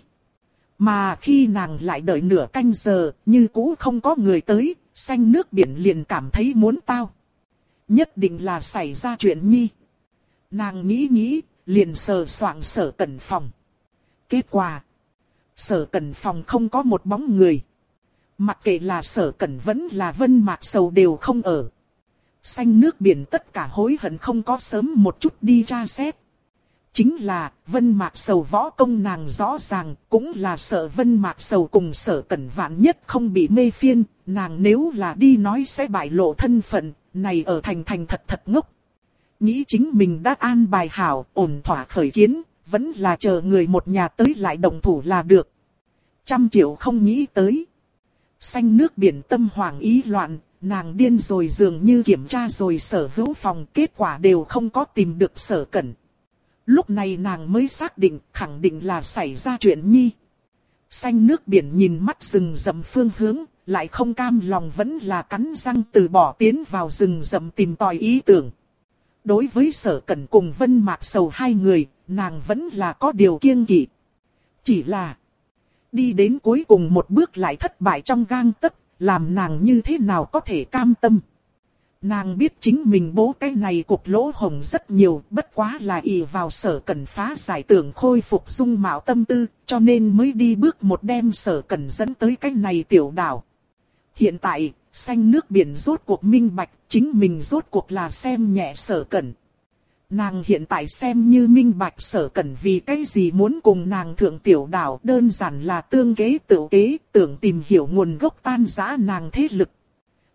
Mà khi nàng lại đợi nửa canh giờ, như cũ không có người tới, xanh nước biển liền cảm thấy muốn tao. Nhất định là xảy ra chuyện nhi. Nàng nghĩ, liền sờ soạng Sở Cẩn phòng. Kết quả, Sở Cẩn phòng không có một bóng người. Mặc kệ là Sở Cẩn vẫn là Vân Mạc Sầu đều không ở. Xanh nước biển tất cả hối hận không có sớm một chút đi tra xét. Chính là Vân Mạc Sầu võ công nàng rõ ràng, cũng là sợ Vân Mạc Sầu cùng Sở Cẩn vạn nhất không bị mê phiên, nàng nếu là đi nói sẽ bại lộ thân phận, này ở thành thật ngốc. Nghĩ chính mình đã an bài hảo, ổn thỏa khởi kiến, vẫn là chờ người một nhà tới lại đồng thủ là được. 100 triệu không nghĩ tới. Xanh nước biển tâm hoảng ý loạn. Nàng điên rồi dường như kiểm tra rồi Sở Hữu phòng, kết quả đều không có tìm được Sở Cẩn. Lúc này nàng mới xác định, khẳng định là xảy ra chuyện nhi. Xanh nước biển nhìn mắt rừng rậm phương hướng, lại không cam lòng vẫn là cắn răng từ bỏ tiến vào rừng rậm tìm tòi ý tưởng. Đối với Sở Cẩn cùng Vân Mạc Sầu hai người, nàng vẫn là có điều kiêng kỵ. Chỉ là đi đến cuối cùng một bước lại thất bại trong gang tấc. Làm nàng như thế nào có thể cam tâm. Nàng biết chính mình bố cái này cục lỗ hồng rất nhiều, bất quá là ỷ vào Sở Cẩn phá giải tưởng khôi phục dung mạo tâm tư, cho nên mới đi bước một đem Sở Cẩn dẫn tới cái này tiểu đảo. Hiện tại, xanh nước biển rốt cuộc minh bạch, chính mình rốt cuộc là xem nhẹ Sở Cẩn. Nàng hiện tại xem như minh bạch Sở Cẩn vì cái gì muốn cùng nàng thượng tiểu đảo, đơn giản là tương kế tự kế, tưởng tìm hiểu nguồn gốc tan rã nàng thế lực.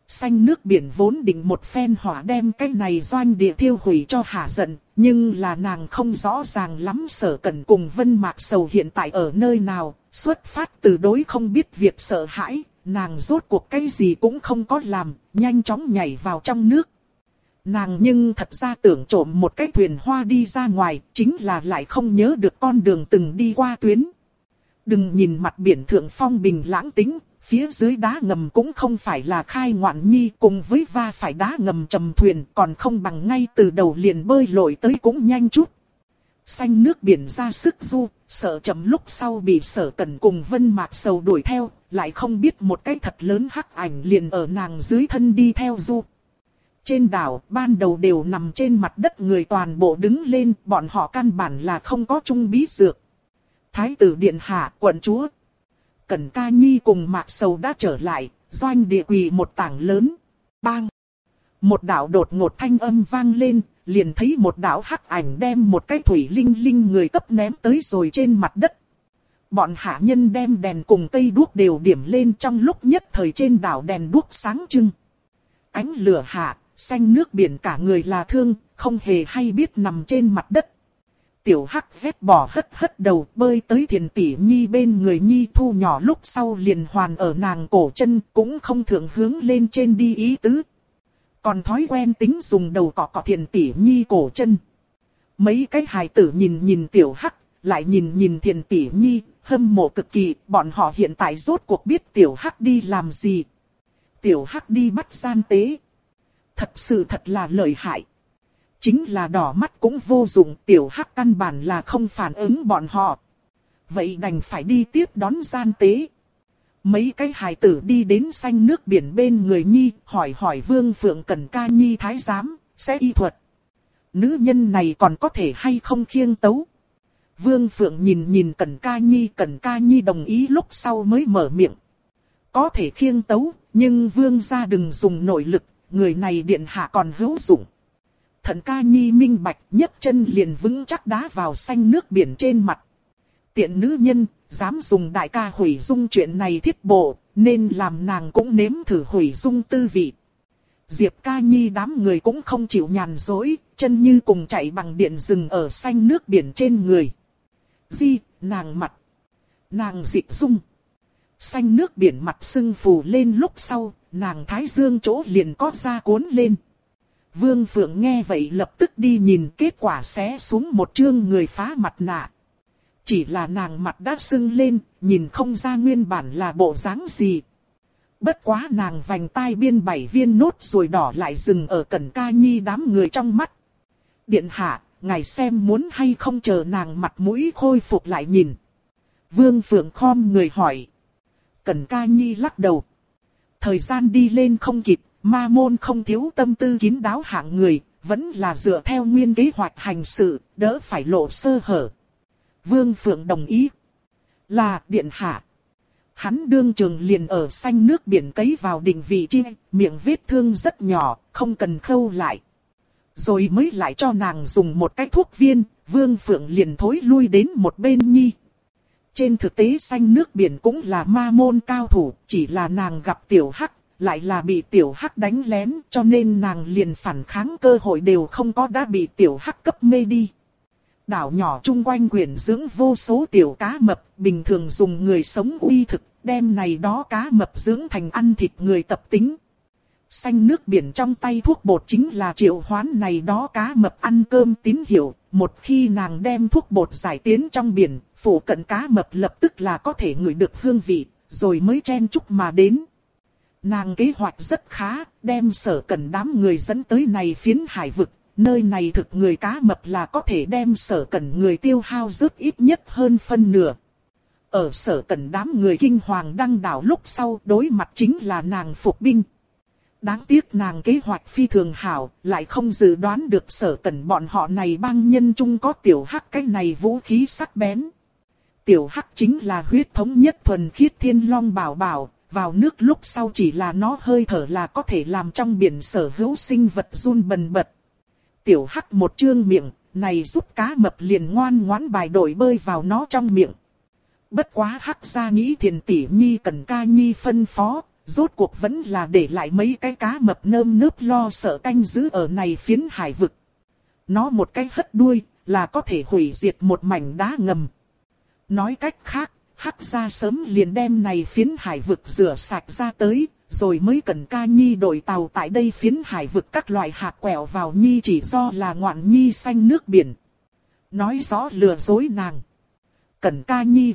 Xanh nước biển vốn định một phen hỏa đem cái này doanh địa thiêu hủy cho hả giận, nhưng là nàng không rõ ràng lắm Sở Cẩn cùng Vân Mạc Sầu hiện tại ở nơi nào, xuất phát từ đối không biết việc sợ hãi, nàng rốt cuộc cái gì cũng không có làm, nhanh chóng nhảy vào trong nước. Nàng nhưng thật ra tưởng trộm một cái thuyền hoa đi ra ngoài, chính là lại không nhớ được con đường từng đi qua tuyến. Đừng nhìn mặt biển thượng phong bình lãng tĩnh, phía dưới đá ngầm cũng không phải là khai ngoạn nhi, cùng với va phải đá ngầm trầm thuyền, còn không bằng ngay từ đầu liền bơi lội tới cũng nhanh chút. Xanh nước biển ra sức du, sợ chậm lúc sau bị Sở Cẩn cùng Vân Mạc Sầu đuổi theo, lại không biết một cái thật lớn hắc ảnh liền ở nàng dưới thân đi theo du. Trên đảo, ban đầu đều nằm trên mặt đất người toàn bộ đứng lên, bọn họ căn bản là không có chung bí dược. Thái tử điện hạ, quận chúa Cẩn Ca Nhi cùng Mạc Sầu đã trở lại, doanh địa quỳ một tảng lớn. Bang! Một đạo đột ngột thanh âm vang lên, liền thấy một đạo hắc ảnh đem một cái thủy linh linh người cấp ném tới rồi trên mặt đất. Bọn hạ nhân đem đèn cùng cây đuốc đều điểm lên, trong lúc nhất thời trên đảo đèn đuốc sáng trưng. Ánh lửa hạ, xanh nước biển cả người là thương, không hề hay biết nằm trên mặt đất. Tiểu Hắc vét bỏ hất hất đầu bơi tới Thiền Tỷ Nhi bên người Nhi thu nhỏ lúc sau liền hoàn ở nàng cổ chân, cũng không thượng hướng lên trên đi ý tứ. Còn thói quen tính dùng đầu cọ cọ Thiền Tỷ Nhi cổ chân. Mấy cái hài tử nhìn nhìn Tiểu Hắc, lại nhìn nhìn Thiền Tỷ Nhi, hâm mộ cực kỳ, bọn họ hiện tại rốt cuộc biết Tiểu Hắc đi làm gì. Tiểu Hắc đi bắt gian tế. Thật sự thật là lợi hại. Chính là đỏ mắt cũng vô dụng, Tiểu Hắc căn bản là không phản ứng bọn họ. Vậy đành phải đi tiếp đón gian tế. Mấy cái hài tử đi đến xanh nước biển bên người Nhi, hỏi Vương Phượng Cẩn Ca Nhi thái giám, sẽ y thuật. Nữ nhân này còn có thể hay không khiêng tấu. Vương Phượng nhìn nhìn Cẩn Ca Nhi đồng ý lúc sau mới mở miệng. Có thể khiêng tấu, nhưng Vương gia đừng dùng nội lực, người này điện hạ còn hữu dụng. Thần Ca Nhi minh bạch, nhấc chân liền vững chắc đá vào xanh nước biển trên mặt. Tiện nữ nhân, dám dùng đại ca hủy dung chuyện này thiết bộ, nên làm nàng cũng nếm thử hủy dung tư vị. Diệp Ca Nhi đám người cũng không chịu nhàn dối, chân như cùng chạy bằng điện rừng ở xanh nước biển trên người. Nàng mặt. Nàng dị dung. Xanh nước biển mặt sưng phù lên lúc sau, nàng thái dương chỗ liền có da cuốn lên. Vương Phượng nghe vậy lập tức đi nhìn, kết quả xé xuống một chương người phá mặt nạ. Chỉ là nàng mặt đã sưng lên, nhìn không ra nguyên bản là bộ dáng gì. Bất quá nàng vành tai biên 7 viên nốt ruồi đỏ lại dừng ở Cẩn Ca Nhi đám người trong mắt. Điện hạ, ngài xem muốn hay không chờ nàng mặt mũi khôi phục lại nhìn. Vương Phượng khom người hỏi. Cẩn Ca Nhi lắc đầu. Thời gian đi lên không kịp, ma môn không thiếu tâm tư kín đáo hạng người, vẫn là dựa theo nguyên kế hoạch hành sự, đỡ phải lộ sơ hở. Vương Phượng đồng ý. Là điện hạ. Hắn đương trường liền ở xanh nước biển cấy vào đỉnh vị chi, miệng vết thương rất nhỏ, không cần khâu lại. Rồi mới lại cho nàng dùng một cái thuốc viên, Vương Phượng liền thối lui đến một bên Nhi. Trên thực tế xanh nước biển cũng là ma môn cao thủ, chỉ là nàng gặp Tiểu Hắc, lại là bị Tiểu Hắc đánh lén, cho nên nàng liền phản kháng cơ hội đều không có, đã bị Tiểu Hắc cấp mê đi. Đảo nhỏ chung quanh quyển dưỡng vô số tiểu cá mập, bình thường dùng người sống uy thực, đem này đó cá mập dưỡng thành ăn thịt người tập tính. Xanh nước biển trong tay thuốc bột chính là triệu hoán này đó cá mập ăn cơm tín hiệu, một khi nàng đem thuốc bột giải tiến trong biển, phủ cận cá mập lập tức là có thể ngửi được hương vị, rồi mới chen chúc mà đến. Nàng kế hoạch rất khá, đem Sở Cẩn đám người dẫn tới này phiến hải vực, nơi này thực người cá mập là có thể đem Sở Cẩn người tiêu hao rất ít nhất hơn phân nửa. Ở Sở Cẩn đám người kinh hoàng đăng đảo lúc sau đối mặt chính là nàng phục binh. Đáng tiếc nàng kế hoạch phi thường hảo, lại không dự đoán được Sở Cẩn bọn họ này bang nhân chung có Tiểu Hắc cái này vũ khí sắc bén. Tiểu Hắc chính là huyết thống nhất thuần khiết thiên long bảo bảo, vào nước lúc sau chỉ là nó hơi thở là có thể làm trong biển sở hữu sinh vật run bần bật. Tiểu Hắc một trương miệng, này giúp cá mập liền ngoan ngoãn bài đội bơi vào nó trong miệng. Bất quá Hắc gia nghĩ Thiền Tỷ Nhi Cẩn Ca Nhi phân phó, rốt cuộc vẫn là để lại mấy cái cá mập nơm nớp lo sợ canh giữ ở này phiến hải vực. Nó một cái hất đuôi là có thể hủy diệt một mảnh đá ngầm. Nói cách khác, Hắc gia sớm liền đem này phiến hải vực rửa sạch ra tới, rồi mới cần Ca Nhi đội tàu tại đây phiến hải vực các loại hạt quẹo vào Nhi chỉ do là ngoạn Nhi xanh nước biển. Nói rõ lừa dối nàng. Cần Ca Nhi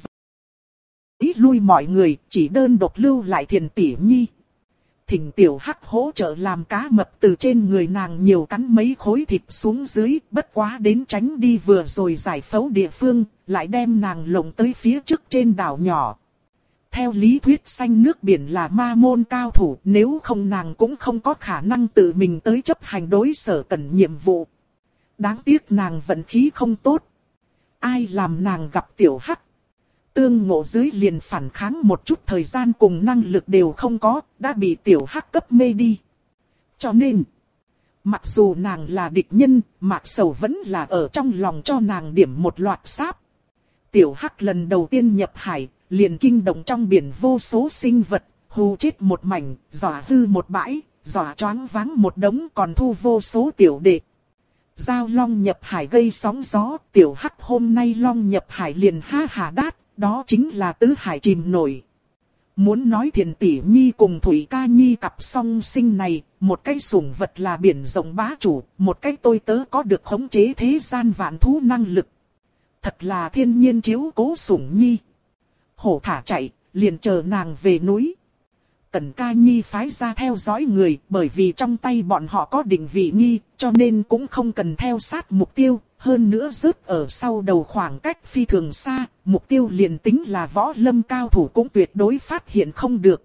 ý lui mọi người, chỉ đơn độc lưu lại Thiền tỷ Nhi. Thỉnh tiểu Hắc hỗ trợ làm cá mập từ trên người nàng nhiều cắn mấy khối thịt xuống dưới, bất quá đến tránh đi vừa rồi giải phẫu địa phương, lại đem nàng lộng tới phía trước trên đảo nhỏ. Theo lý thuyết xanh nước biển là ma môn cao thủ, nếu không nàng cũng không có khả năng tự mình tới chấp hành đối Sở Cẩn nhiệm vụ. Đáng tiếc nàng vận khí không tốt. Ai làm nàng gặp tiểu Hắc. Tương ngộ dưới liền phản kháng một chút thời gian cùng năng lực đều không có, đã bị tiểu Hắc cấp mê đi. Cho nên, mặc dù nàng là địch nhân, Mạc Sầu vẫn là ở trong lòng cho nàng điểm một loạt sáp. Tiểu Hắc lần đầu tiên nhập hải, liền kinh động trong biển vô số sinh vật, hù chết một mảnh, dọa hư một bãi, dọa choáng váng một đống còn thu vô số tiểu đệ. Giao long nhập hải gây sóng gió, tiểu Hắc hôm nay long nhập hải liền ha hà đát, đó chính là tứ hải chìm nổi. Muốn nói Thiền tỷ Nhi cùng Thủy Ca Nhi cặp song sinh này, một cái sủng vật là biển rộng bá chủ, một cái tôi tớ có được khống chế thế gian vạn thú năng lực. Thật là thiên nhiên chiếu cố sủng Nhi. Hổ thả chạy, liền chờ nàng về núi. Cẩn Ca Nhi phái ra theo dõi người, bởi vì trong tay bọn họ có định vị nghi, cho nên cũng không cần theo sát mục tiêu. Hơn nữa rớt ở sau đầu khoảng cách phi thường xa, mục tiêu liền tính là võ lâm cao thủ cũng tuyệt đối phát hiện không được.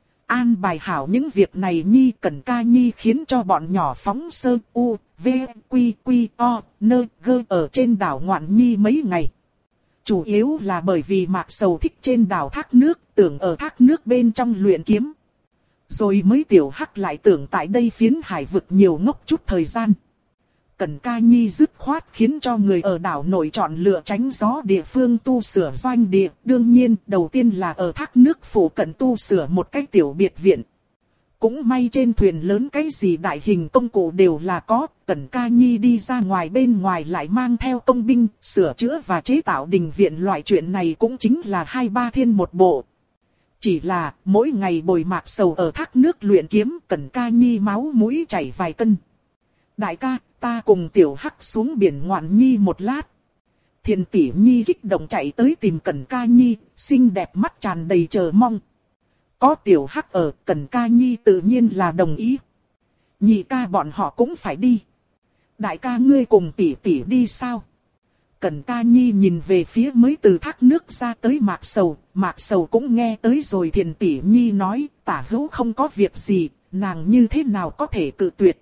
An bài hảo những việc này Nhi Cẩn Ca Nhi khiến cho bọn nhỏ phóng sơ u, v, quy, quy, o, nơ, gơ ở trên đảo ngoạn Nhi mấy ngày. Chủ yếu là bởi vì Mạc Sầu thích trên đảo thác nước, tưởng ở thác nước bên trong luyện kiếm. Rồi mới tiểu Hắc lại tưởng tại đây phiến hải vực nhiều ngốc chút thời gian. Cẩn Ca Nhi dứt khoát khiến cho người ở đảo nội chọn lựa tránh gió địa phương tu sửa doanh địa. Đương nhiên, đầu tiên là ở thác nước phủ cận tu sửa một cái tiểu biệt viện. Cũng may trên thuyền lớn cái gì đại hình công cụ đều là có. Cẩn Ca Nhi đi ra ngoài bên ngoài lại mang theo công binh, sửa chữa và chế tạo đình viện, loại chuyện này cũng chính là 2-3 thiên một bộ. Chỉ là mỗi ngày bồi Mạc Sầu ở thác nước luyện kiếm, Cẩn Ca Nhi máu mũi chảy vài cân. Đại ca, ta cùng tiểu Hắc xuống biển ngoạn Nhi một lát. Thiền tỷ Nhi kích động chạy tới tìm Cẩn Ca Nhi, xinh đẹp mắt tràn đầy chờ mong. Có tiểu Hắc ở, Cẩn Ca Nhi tự nhiên là đồng ý. Nhị ca bọn họ cũng phải đi. Đại ca ngươi cùng tỷ tỷ đi sao? Cẩn Ca Nhi nhìn về phía mới từ thác nước ra tới Mạc Sầu cũng nghe tới rồi. Thiền tỷ Nhi nói, tả hữu không có việc gì, nàng như thế nào có thể cự tuyệt.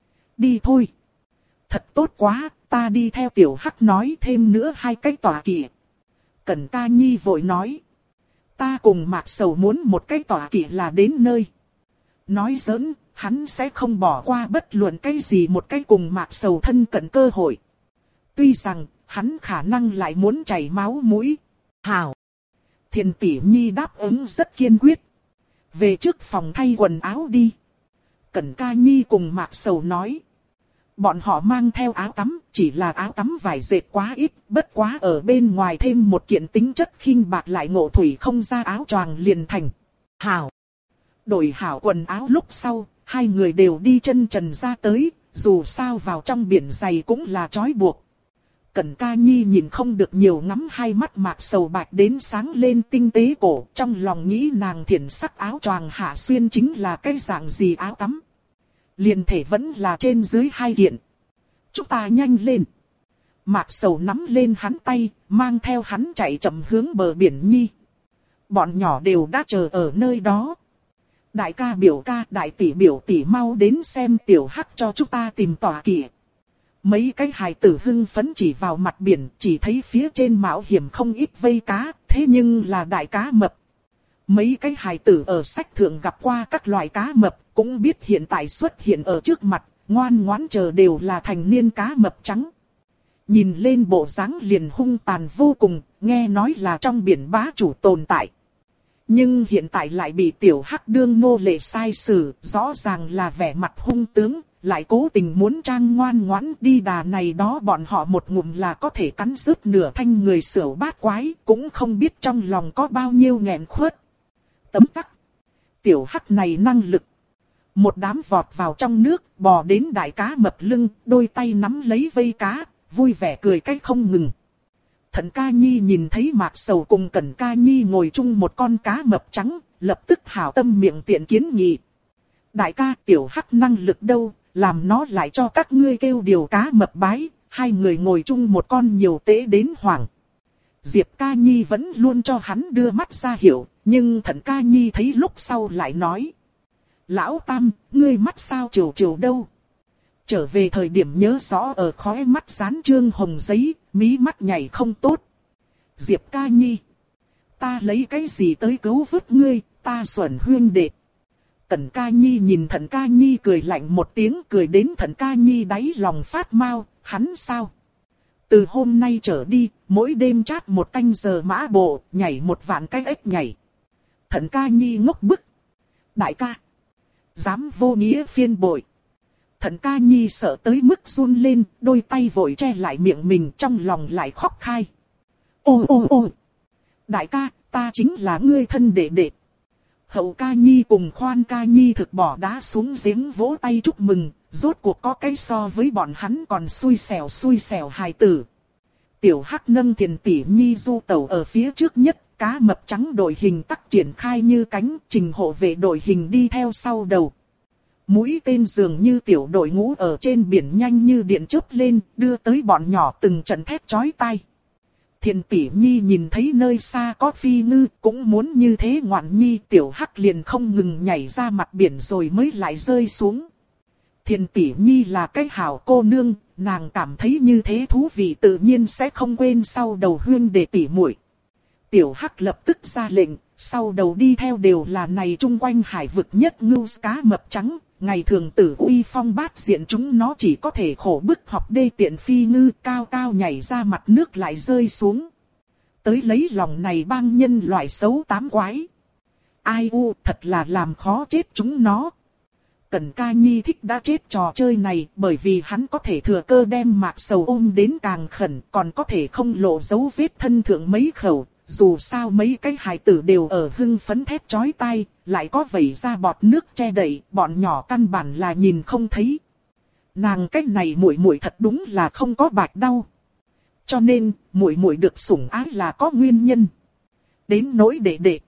Đi thôi. Thật tốt quá, ta đi theo tiểu Hắc nói thêm nữa 2 cái tọa kỵ. Cẩn Ca Nhi vội nói. Ta cùng Mạc Sầu muốn một cái tọa kỵ là đến nơi. Nói giỡn, hắn sẽ không bỏ qua bất luận cái gì một cái cùng Mạc Sầu thân cận cơ hội. Tuy rằng, hắn khả năng lại muốn chảy máu mũi. Hảo. Thiền tỷ Nhi đáp ứng rất kiên quyết. Về trước phòng thay quần áo đi. Cẩn Ca Nhi cùng Mạc Sầu nói. Bọn họ mang theo áo tắm, chỉ là áo tắm vải dệt quá ít, bất quá ở bên ngoài thêm một kiện tính chất khinh bạc lại ngộ thủy không ra áo choàng liền thành. Hảo. Đổi hảo quần áo lúc sau, hai người đều đi chân trần ra tới, dù sao vào trong biển dày cũng là trói buộc. Cẩn Ca Nhi nhìn không được nhiều ngắm hai mắt Mạc Sầu bạch đến sáng lên tinh tế cổ, trong lòng nghĩ nàng thiển sắc áo choàng hạ xuyên chính là cái dạng gì áo tắm. Liền thể vẫn là trên dưới 2 kiện. Chúng ta nhanh lên. Mạc Sầu nắm lên hắn tay, mang theo hắn chạy chậm hướng bờ biển Nhi. Bọn nhỏ đều đã chờ ở nơi đó. Đại ca biểu ca, đại tỷ biểu tỷ mau đến xem tiểu Hắc cho chúng ta tìm tọa kỵ. Mấy cái hài tử hưng phấn chỉ vào mặt biển, chỉ thấy phía trên mạo hiểm không ít vây cá, thế nhưng là đại cá mập. Mấy cái hài tử ở sách thượng gặp qua các loại cá mập, cũng biết hiện tại xuất hiện ở trước mặt, ngoan ngoãn chờ đều là thành niên cá mập trắng. Nhìn lên bộ dáng liền hung tàn vô cùng, nghe nói là trong biển bá chủ tồn tại. Nhưng hiện tại lại bị tiểu hắc đương nô lệ sai xử, rõ ràng là vẻ mặt hung tướng, lại cố tình muốn trang ngoan ngoãn đi đà này đó bọn họ một ngụm là có thể cắn rứt nửa thanh người xỉu bát quái, cũng không biết trong lòng có bao nhiêu nghẹn khuất. Tấm tắc. Tiểu hắc này năng lực. Một đám vọt vào trong nước, bò đến đại cá mập lưng, đôi tay nắm lấy vây cá, vui vẻ cười cách không ngừng. Thận Ca Nhi nhìn thấy Mạc Sầu cùng Cẩn Ca Nhi ngồi chung một con cá mập trắng, lập tức hảo tâm miệng tiện kiến nghị. Đại ca, tiểu hắc năng lực đâu, làm nó lại cho các ngươi kêu điều cá mập bái, hai người ngồi chung một con nhiều tế đến hoảng. Diệp Ca Nhi vẫn luôn cho hắn đưa mắt ra hiệu, nhưng Thận Ca Nhi thấy lúc sau lại nói. Lão Tam, ngươi mắt sao chiều chiều đâu? Trở về thời điểm nhớ rõ ở khóe mắt dán trương hồng giấy, mí mắt nhảy không tốt. Diệp Ca Nhi. Ta lấy cái gì tới cứu vớt ngươi, ta xuẩn huyên đệ. Cẩn Ca Nhi nhìn Thận Ca Nhi cười lạnh một tiếng, cười đến Thận Ca Nhi đáy lòng phát mau, hắn sao? Từ hôm nay trở đi, mỗi đêm chát một canh giờ mã bộ, nhảy một vạn cái ếch nhảy. Thận Ca Nhi ngốc bức. Đại ca. Dám vô nghĩa phiên bội. Thận Ca Nhi sợ tới mức run lên, đôi tay vội che lại miệng mình, trong lòng lại khóc khai. Ôi ôi ôi! Đại ca, ta chính là ngươi thân đệ đệ. Hậu Ca Nhi cùng Khoan Ca Nhi thực bỏ đá xuống giếng vỗ tay chúc mừng, rốt cuộc có cái so với bọn hắn còn xui xẻo hài tử. Tiểu Hắc nâng Thiền Tỷ Nhi du tẩu ở phía trước nhất, cá mập trắng đội hình tắc triển khai như cánh, Trình hộ vệ đội hình đi theo sau đầu. Mũi tên dường như tiểu đội ngũ ở trên biển nhanh như điện chớp lên, đưa tới bọn nhỏ từng trận thét chói tai. Thiền Tỷ Nhi nhìn thấy nơi xa có phi ngư, cũng muốn như thế ngoạn nhi, tiểu Hắc liền không ngừng nhảy ra mặt biển rồi mới lại rơi xuống. Thiền Tỷ Nhi là cái hảo cô nương, nàng cảm thấy như thế thú vị tự nhiên sẽ không quên sau đầu huyên đệ tỷ muội. Tiểu Hắc lập tức ra lệnh, sau đầu đi theo đều là này chung quanh hải vực nhất ngưu cá mập trắng, ngày thường tử uy phong bát diện chúng nó chỉ có thể khổ bức học đê tiện phi ngư cao cao nhảy ra mặt nước lại rơi xuống. Tới lấy lòng này bang nhân loại xấu tám quái. Ai u thật là làm khó chết chúng nó. Cẩn Ca Nhi thích đã chết trò chơi này bởi vì hắn có thể thừa cơ đem Mạc Sầu ôm đến càng khẩn, còn có thể không lộ dấu vết thân thượng mấy khẩu. Dù sao mấy cái hài tử đều ở hưng phấn thét chói tai, lại có vẩy ra bọt nước che đậy, bọn nhỏ căn bản là nhìn không thấy. Nàng cái này muội muội thật đúng là không có bạch đau. Cho nên, muội muội được sủng ái là có nguyên nhân. Đến nỗi đệ đệ.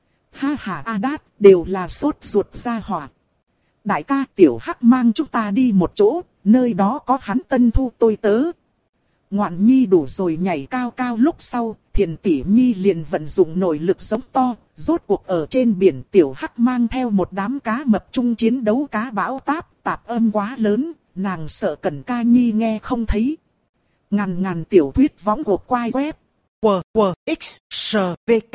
Ha ha a đát, đều là sốt ruột ra hỏa. Đại ca tiểu Hắc mang chúng ta đi một chỗ, nơi đó có hắn tân thu tôi tớ. Ngoạn nhi đủ rồi nhảy cao cao lúc sau, Thiền Tỷ Nhi liền vận dụng nội lực giống to, rốt cuộc ở trên biển tiểu Hắc mang theo một đám cá mập chung chiến đấu cá bão tạp âm quá lớn, nàng sợ Cẩn Ca Nhi nghe không thấy. Ngàn tiểu thuyết võng hộp quai web. X, S, V, K.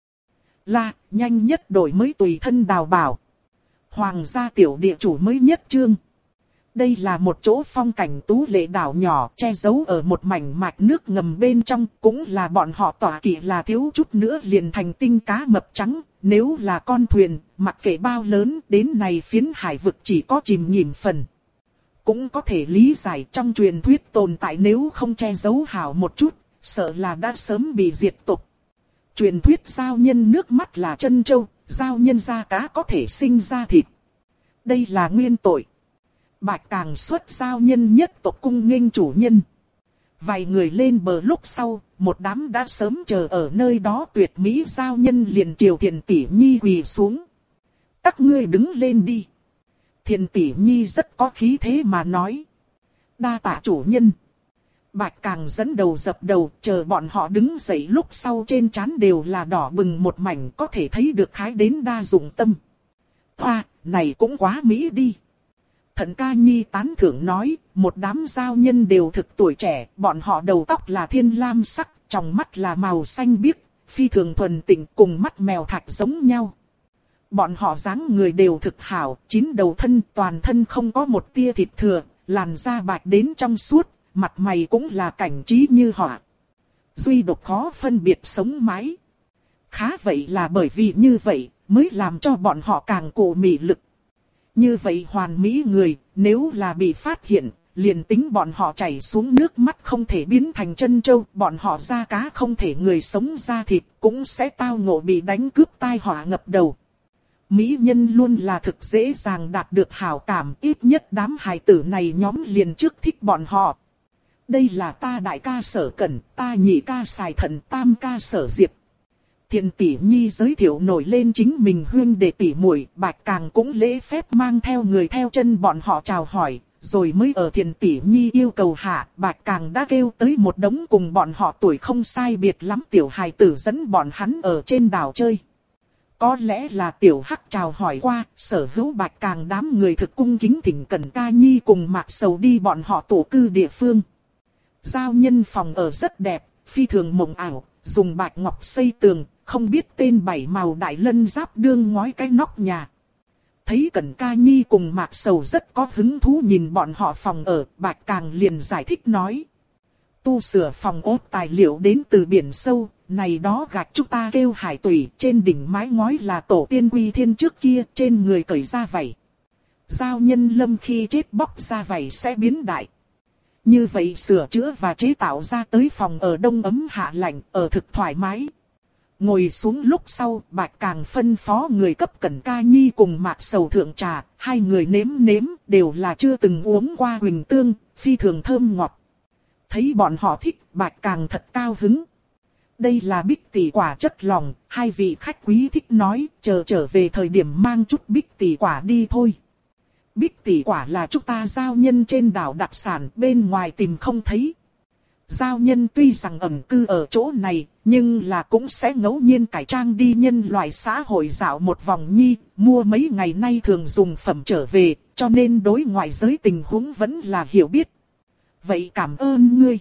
Là, nhanh nhất đổi mới tùy thân đào bảo. Hoàng gia tiểu địa chủ mới nhất chương. Đây là một chỗ phong cảnh tú lệ đảo nhỏ che giấu ở một mảnh mạch nước ngầm bên trong, cũng là bọn họ tỏa kỵ là thiếu chút nữa liền thành tinh cá mập trắng, nếu là con thuyền, mặc kệ bao lớn đến này phiến hải vực chỉ có chìm nghỉm phần. Cũng có thể lý giải trong truyền thuyết tồn tại nếu không che giấu hảo một chút, sợ là đã sớm bị diệt tộc. Truyền thuyết giao nhân nước mắt là chân châu, giao nhân da cá có thể sinh ra thịt. Đây là nguyên tội. Bạch càng xuất giao nhân nhất tộc cung nghênh chủ nhân. Vài người lên bờ lúc sau, một đám đã sớm chờ ở nơi đó tuyệt mỹ giao nhân liền triều Thiền Tỷ Nhi quỳ xuống. Các ngươi đứng lên đi. Thiền Tỷ Nhi rất có khí thế mà nói. Đa tạ chủ nhân. Bạch càng dẫn đầu dập đầu, chờ bọn họ đứng dậy lúc sau trên trán đều là đỏ bừng một mảnh, có thể thấy được khái đến đa dụng tâm. Hoa, này cũng quá mỹ đi. Thận Ca Nhi tán thưởng nói, một đám giao nhân đều thực tuổi trẻ, bọn họ đầu tóc là thiên lam sắc, trong mắt là màu xanh biếc, phi thường thuần tịnh cùng mắt mèo thạch giống nhau. Bọn họ dáng người đều thực hảo, chín đầu thân toàn thân không có một tia thịt thừa, làn da bạch đến trong suốt, mặt mày cũng là cảnh trí như họa. Duy độc khó phân biệt sống mái. Khá vậy là bởi vì như vậy, mới làm cho bọn họ càng cổ mị lực. Như vậy hoàn mỹ người, nếu là bị phát hiện, liền tính bọn họ chảy xuống nước mắt không thể biến thành chân trâu, bọn họ da cá không thể người sống da thịt, cũng sẽ tao ngộ bị đánh cướp tai họa ngập đầu. Mỹ nhân luôn là thực dễ dàng đạt được hảo cảm, ít nhất đám hài tử này nhóm liền trước thích bọn họ. Đây là ta đại ca Sở Cẩn, ta nhị ca Sài Thận, tam ca Sở Diệp. Thiền tỷ nhi giới thiệu nổi lên chính mình huyên đệ tỷ muội, Bạch Càng cũng lễ phép mang theo người theo chân bọn họ chào hỏi, rồi mới ở Thiền tỷ nhi yêu cầu hạ, Bạch Càng đã kêu tới một đống cùng bọn họ tuổi không sai biệt lắm tiểu hài tử dẫn bọn hắn ở trên đảo chơi. Có lẽ là tiểu hắc chào hỏi qua, sở hữu Bạch Càng đám người thực cung kính thỉnh Cẩn Ca Nhi cùng Mạc Sầu đi bọn họ tổ cư địa phương. Giao nhân phòng ở rất đẹp, phi thường mộng ảo, dùng bạch ngọc xây tường, không biết tên 7 màu đại lân giáp đương ngói cái nóc nhà. Thấy Cẩn Ca Nhi cùng Mạc Sầu rất có hứng thú nhìn bọn họ phòng ở, Bạch Càng liền giải thích nói. Tu sửa phòng ốt tài liệu đến từ biển sâu, này đó gạch chúng ta kêu hải tủy, trên đỉnh mái ngói là tổ tiên quy thiên trước kia, trên người cởi ra vảy. Giao nhân lâm khi chết bóc ra vảy sẽ biến đại. Như vậy sửa chữa và chế tạo ra tới phòng ở đông ấm hạ lạnh, ở thực thoải mái. Ngồi xuống lúc sau, Bạch Càng phân phó người cấp Cẩn Ca Nhi cùng Mạc Sầu thượng trà, hai người nếm đều là chưa từng uống qua huỳnh tương, phi thường thơm ngọt. Thấy bọn họ thích, Bạch Càng thật cao hứng. Đây là bích tỷ quả chất lòng, hai vị khách quý thích nói, chờ trở về thời điểm mang chút bích tỷ quả đi thôi. Bích tỷ quả là chúng ta giao nhân trên đảo đặc sản, bên ngoài tìm không thấy. Giao nhân tuy rằng ẩn cư ở chỗ này, nhưng là cũng sẽ ngẫu nhiên cải trang đi nhân loại xã hội dạo một vòng nhi, mua mấy ngày nay thường dùng phẩm trở về, cho nên đối ngoại giới tình huống vẫn là hiểu biết. Vậy cảm ơn ngươi.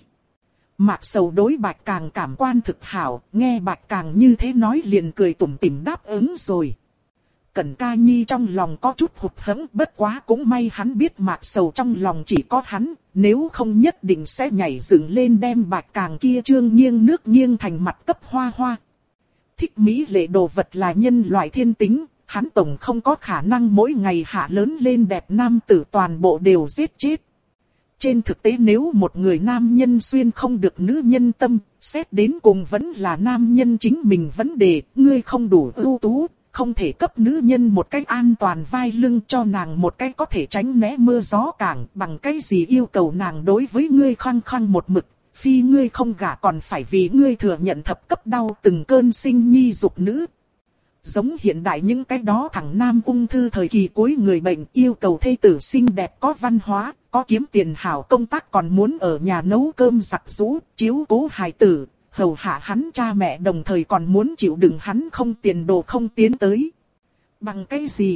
Mạc Sầu đối Bạch Càng cảm quan thực hảo, nghe Bạch Càng như thế nói liền cười tủm tỉm đáp ứng rồi. Cẩn Ca Nhi trong lòng có chút hụt hẫng, bất quá cũng may hắn biết Mạc Sầu trong lòng chỉ có hắn, nếu không nhất định sẽ nhảy dựng lên đem Bạch Càng kia trương nghiêng nước nghiêng thành mặt cấp hoa hoa. Thích mỹ lệ đồ vật là nhân loại thiên tính, hắn tổng không có khả năng mỗi ngày hạ lớn lên đẹp nam tử toàn bộ đều giết chết. Trên thực tế nếu một người nam nhân xuyên không được nữ nhân tâm, xét đến cùng vẫn là nam nhân chính mình vấn đề, ngươi không đủ ưu tú, không thể cấp nữ nhân một cách an toàn vai lưng cho nàng một cách có thể tránh né mưa gió cảng, bằng cái gì yêu cầu nàng đối với ngươi khăng khăng một mực, phi ngươi không gả còn phải vì ngươi thừa nhận thập cấp đau từng cơn sinh nhi dục nữ. Giống hiện đại những cái đó thằng nam ung thư thời kỳ cuối người bệnh yêu cầu thê tử xinh đẹp có văn hóa, có kiếm tiền hảo công tác còn muốn ở nhà nấu cơm giặt giũ, chiếu cố hài tử, hầu hạ hắn cha mẹ đồng thời còn muốn chịu đựng hắn không tiền đồ không tiến tới. Bằng cái gì?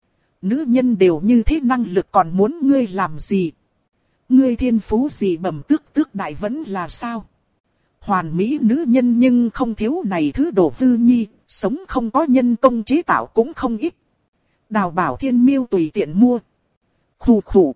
Nữ nhân đều như thế năng lực còn muốn ngươi làm gì? Ngươi thiên phú gì bẩm tước đại vẫn là sao? Hoàn mỹ nữ nhân nhưng không thiếu này thứ đồ hư nhi, sống không có nhân công chế tạo cũng không ít. Đào Bảo Thiên miêu tùy tiện mua. Khủ khủ.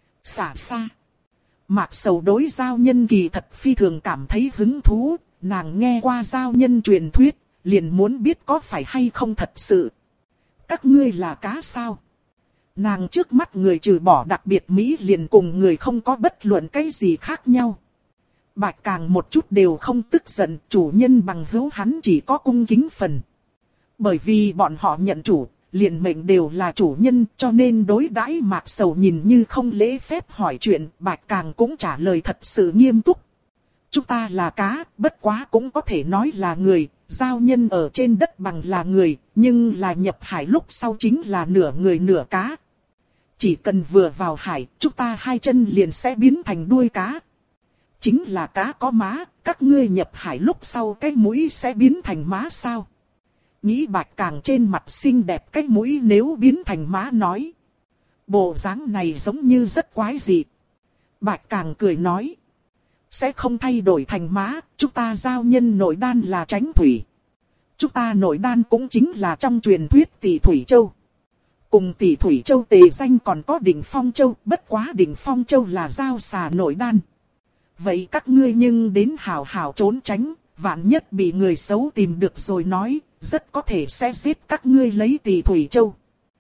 Xả xa. Mạc Sầu đối giao nhân kỳ thật phi thường cảm thấy hứng thú, nàng nghe qua giao nhân truyền thuyết, liền muốn biết có phải hay không thật sự. Các ngươi là cá sao? Nàng trước mắt người trừ bỏ đặc biệt Mỹ liền cùng người không có bất luận cái gì khác nhau. Bạch Càng một chút đều không tức giận, chủ nhân bằng hữu hắn chỉ có cung kính phần. Bởi vì bọn họ nhận chủ, liền mệnh đều là chủ nhân, cho nên đối đãi Mạc Sầu nhìn như không lễ phép hỏi chuyện, Bạch Càng cũng trả lời thật sự nghiêm túc. Chúng ta là cá, bất quá cũng có thể nói là người, giao nhân ở trên đất bằng là người, nhưng là nhập hải lúc sau chính là nửa người nửa cá. Chỉ cần vừa vào hải, chúng ta hai chân liền sẽ biến thành đuôi cá. Chính là cá có má, các ngươi nhập hải lúc sau cái mũi sẽ biến thành má sao? Nghĩ Bạch Càng trên mặt xinh đẹp cái mũi nếu biến thành má nói. Bộ dáng này giống như rất quái dị. Bạch Càng cười nói. Sẽ không thay đổi thành má, chúng ta giao nhân nội đan là tránh thủy. Chúng ta nội đan cũng chính là trong truyền thuyết Tỷ Thủy Châu. Cùng Tỷ Thủy Châu tề danh còn có Đỉnh Phong Châu, bất quá Đỉnh Phong Châu là giao xà nội đan. Vậy các ngươi nhưng đến hảo hảo trốn tránh, Vạn nhất bị người xấu tìm được rồi nói, rất có thể sẽ giết các ngươi lấy Tỷ Thủy Châu.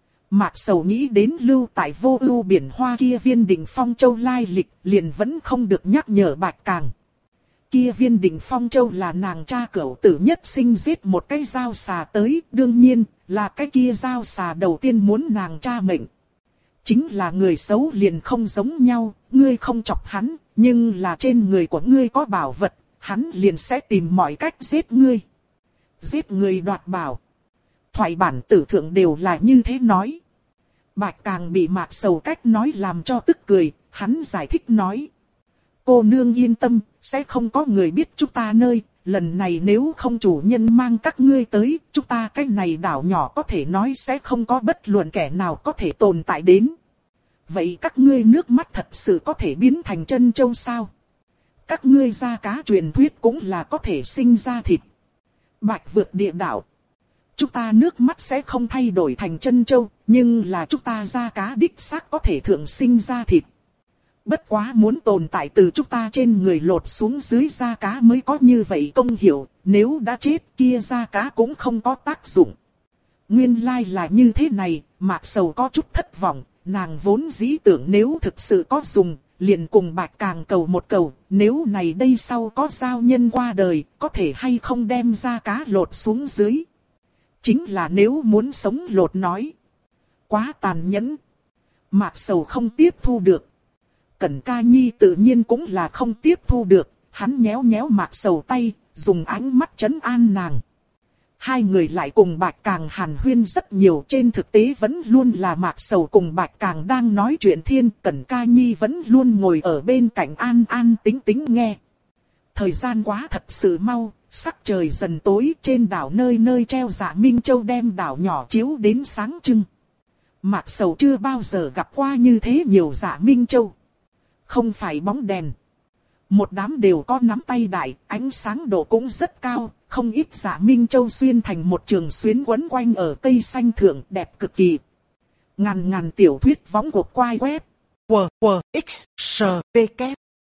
Mạc Sầu nghĩ đến lưu tại Vô Ưu Biển Hoa kia viên Đỉnh Phong Châu lai lịch, liền vẫn không được nhắc nhở Bạch Càng. Kia viên Đỉnh Phong Châu là nàng cha cửu tử nhất sinh giết một cái dao xà tới, đương nhiên là cái kia dao xà đầu tiên muốn nàng cha mệnh. Chính là người xấu liền không giống nhau, ngươi không chọc hắn, nhưng là trên người của ngươi có bảo vật, hắn liền sẽ tìm mọi cách giết ngươi. Giết người đoạt bảo. Thoại bản tử thượng đều là như thế nói. Bạch Càng bị Mạc Sầu cách nói làm cho tức cười, hắn giải thích nói. Cô nương yên tâm, sẽ không có người biết chúng ta nơi, lần này nếu không chủ nhân mang các ngươi tới, chúng ta cái này đảo nhỏ có thể nói sẽ không có bất luận kẻ nào có thể tồn tại đến. Vậy các ngươi nước mắt thật sự có thể biến thành chân châu sao? Các ngươi da cá truyền thuyết cũng là có thể sinh ra thịt. Bạch vượt địa đảo. Chúng ta nước mắt sẽ không thay đổi thành chân châu, nhưng là chúng ta da cá đích xác có thể thượng sinh ra thịt. Bất quá muốn tồn tại từ chúng ta trên người lột xuống dưới da cá mới có như vậy công hiệu, nếu đã chết kia da cá cũng không có tác dụng. Nguyên lai là như thế này, Mạc Sầu có chút thất vọng, nàng vốn dĩ tưởng nếu thực sự có dùng, liền cùng Bạch Càng cầu một cầu, nếu này đây sau có giao nhân qua đời, có thể hay không đem da cá lột xuống dưới. Chính là nếu muốn sống lột nói. Quá tàn nhẫn. Mạc Sầu không tiếp thu được. Cẩn Ca Nhi tự nhiên cũng là không tiếp thu được. Hắn nhéo nhéo Mạc Sầu tay, dùng ánh mắt trấn an nàng. Hai người lại cùng Bạch Càng hàn huyên rất nhiều, trên thực tế vẫn luôn là Mạc Sầu cùng Bạch Càng đang nói chuyện thiên. Cẩn Ca Nhi vẫn luôn ngồi ở bên cạnh an an tĩnh tĩnh nghe. Thời gian quá thật sự mau, sắc trời dần tối, trên đảo nơi nơi treo Dạ Minh Châu đem đảo nhỏ chiếu đến sáng trưng. Mạc Sầu chưa bao giờ gặp qua như thế nhiều Dạ Minh Châu. Không phải bóng đèn. Một đám đều có nắm tay đại, ánh sáng độ cũng rất cao, không ít Dạ Minh Châu xuyên thành một trường xuyến quấn quanh ở cây xanh thượng, đẹp cực kỳ. Ngàn ngàn tiểu thuyết võng cuộc quay web. W, X, S, V, K.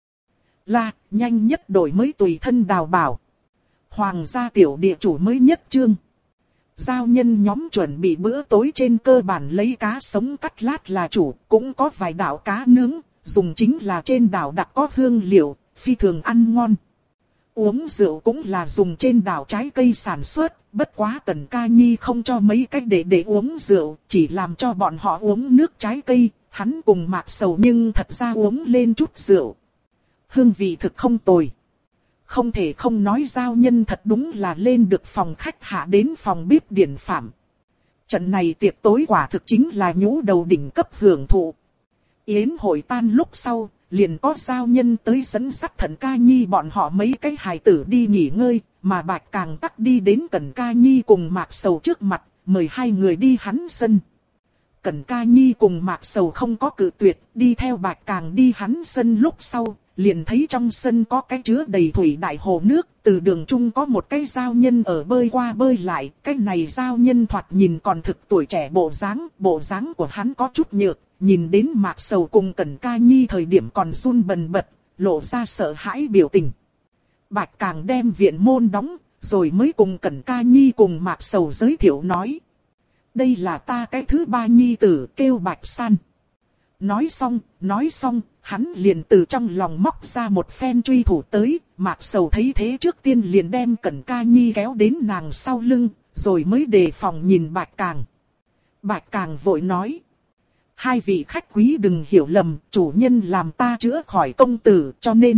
Là, nhanh nhất đổi mới tùy thân đào bảo. Hoàng gia tiểu địa chủ mới nhất chương. Giao nhân nhóm chuẩn bị bữa tối trên cơ bản lấy cá sống cắt lát là chủ, cũng có vài đạo cá nướng, dùng chính là trên đảo đặc có hương liệu, phi thường ăn ngon. Uống rượu cũng là dùng trên đảo trái cây sản xuất, bất quá Cẩn Ca Nhi không cho mấy cách để uống rượu, chỉ làm cho bọn họ uống nước trái cây, hắn cùng Mạc Sầu nhưng thật ra uống lên chút rượu. Hương vị thực không tồi. Không thể không nói giao nhân thật đúng là lên được phòng khách hạ đến phòng bếp điển phạm. Trận này tiệc tối quả thực chính là nhũ đầu đỉnh cấp hưởng thụ. Yến hội tan lúc sau, liền có giao nhân tới dẫn dắt Cẩn Ca Nhi bọn họ mấy cái hài tử đi nghỉ ngơi, mà Bạch Càng tắc đi đến Cẩn Ca Nhi cùng Mạc Sầu trước mặt, mời hai người đi hắn sân. Cẩn Ca Nhi cùng Mạc Sầu không có cự tuyệt, đi theo Bạch Càng đi hắn sân lúc sau, liền thấy trong sân có cái chứa đầy thủy đại hồ nước, từ đường trung có một cái giao nhân ở bơi qua bơi lại, cái này giao nhân thoạt nhìn còn thực tuổi trẻ bộ dáng của hắn có chút nhược, nhìn đến Mạc Sầu cùng Cẩn Ca Nhi thời điểm còn run bần bật, lộ ra sợ hãi biểu tình. Bạch Càng đem viện môn đóng, rồi mới cùng Cẩn Ca Nhi cùng Mạc Sầu giới thiệu nói. Đây là ta cái thứ ba nhi tử, kêu Bạch San. Nói xong, hắn liền từ trong lòng móc ra một phen truy thủ tới, Mạc Sầu thấy thế trước tiên liền đem Cẩn Ca Nhi kéo đến nàng sau lưng, rồi mới đề phòng nhìn Bạch Càng. Bạch Càng vội nói. Hai vị khách quý đừng hiểu lầm, chủ nhân làm ta chữa khỏi công tử,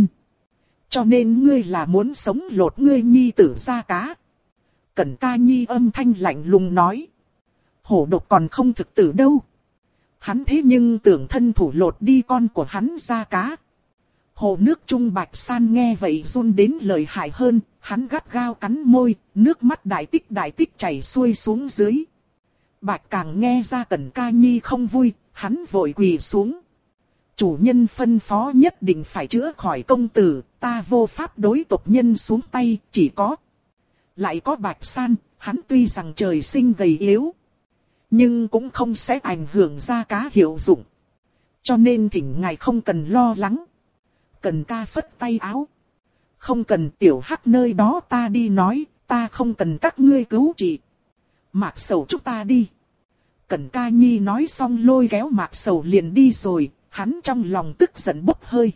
cho nên ngươi là muốn sống lột ngươi nhi tử ra cá. Cẩn Ca Nhi âm thanh lạnh lùng nói. Hổ độc còn không thực tử đâu. Hắn thế nhưng tưởng thân thủ lột đi con của hắn ra cá. Hồ nước trung Bạch San nghe vậy run đến lợi hại hơn, hắn gắt gao cắn môi, nước mắt đại tích chảy xuôi xuống dưới. Bạch Càng nghe ra Cẩn Ca Nhi không vui, hắn vội quỳ xuống. Chủ nhân phân phó nhất định phải chữa khỏi công tử, ta vô pháp đối tộc nhân xuống tay, chỉ có. Lại có Bạch San, hắn tuy rằng trời sinh gầy yếu, nhưng cũng không sẽ ảnh hưởng ra cá hiệu dụng. Cho nên thỉnh ngài không cần lo lắng. Cẩn Ca phất tay áo. Không cần, tiểu hắc nơi đó ta đi nói, ta không cần các ngươi cứu trị. Mạc Sầu chúng ta đi. Cẩn Ca Nhi nói xong lôi kéo Mạc Sầu liền đi rồi, hắn trong lòng tức giận bốc hơi.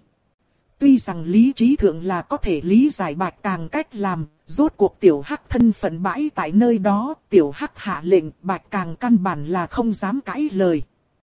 Tuy rằng lý trí thượng là có thể lý giải Bạch Càng cách làm, rốt cuộc tiểu hắc thân phận bãi tại nơi đó, tiểu hắc hạ lệnh, Bạch Càng căn bản là không dám cãi lời.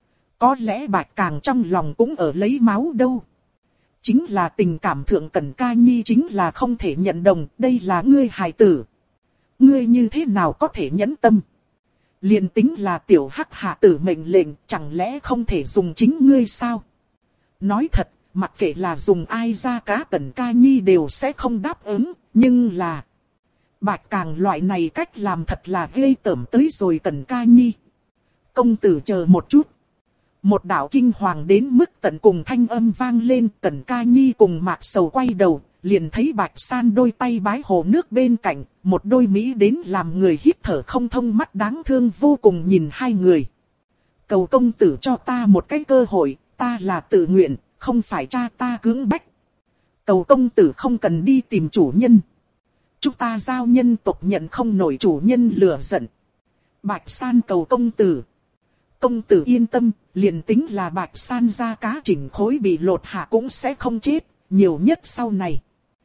Có lẽ Bạch Càng trong lòng cũng ở lấy máu đâu. Chính là tình cảm thượng Cẩn Ca Nhi chính là không thể nhận đồng, đây là ngươi hài tử. Ngươi như thế nào có thể nhẫn tâm? Liền tính là tiểu hắc hạ tử mệnh lệnh, chẳng lẽ không thể dùng chính ngươi sao? Nói thật, mặc kệ là dùng ai ra cá Cẩn Ca Nhi đều sẽ không đáp ứng, nhưng là... Bạch Càng loại này cách làm thật là ghê tởm tới rồi Cẩn Ca Nhi. Công tử chờ một chút. Một đạo kinh hoàng đến mức tận cùng thanh âm vang lên, Cẩn Ca Nhi cùng Mạc Sầu quay đầu, liền thấy Bạch San đôi tay bái hồ nước bên cạnh, một đôi mỹ đến làm người hít thở không thông mắt đáng thương vô cùng nhìn hai người. Cầu công tử cho ta một cái cơ hội, ta là tự nguyện, không phải cha ta cưỡng bách. Cầu công tử không cần đi tìm chủ nhân. Chúng ta giao nhân tộc nhận không nổi chủ nhân lửa giận. Bạch San cầu công tử. Công tử yên tâm, liền tính là Bạch San ra cá chỉnh khối bị lột hạ cũng sẽ không chết, nhiều nhất sau này.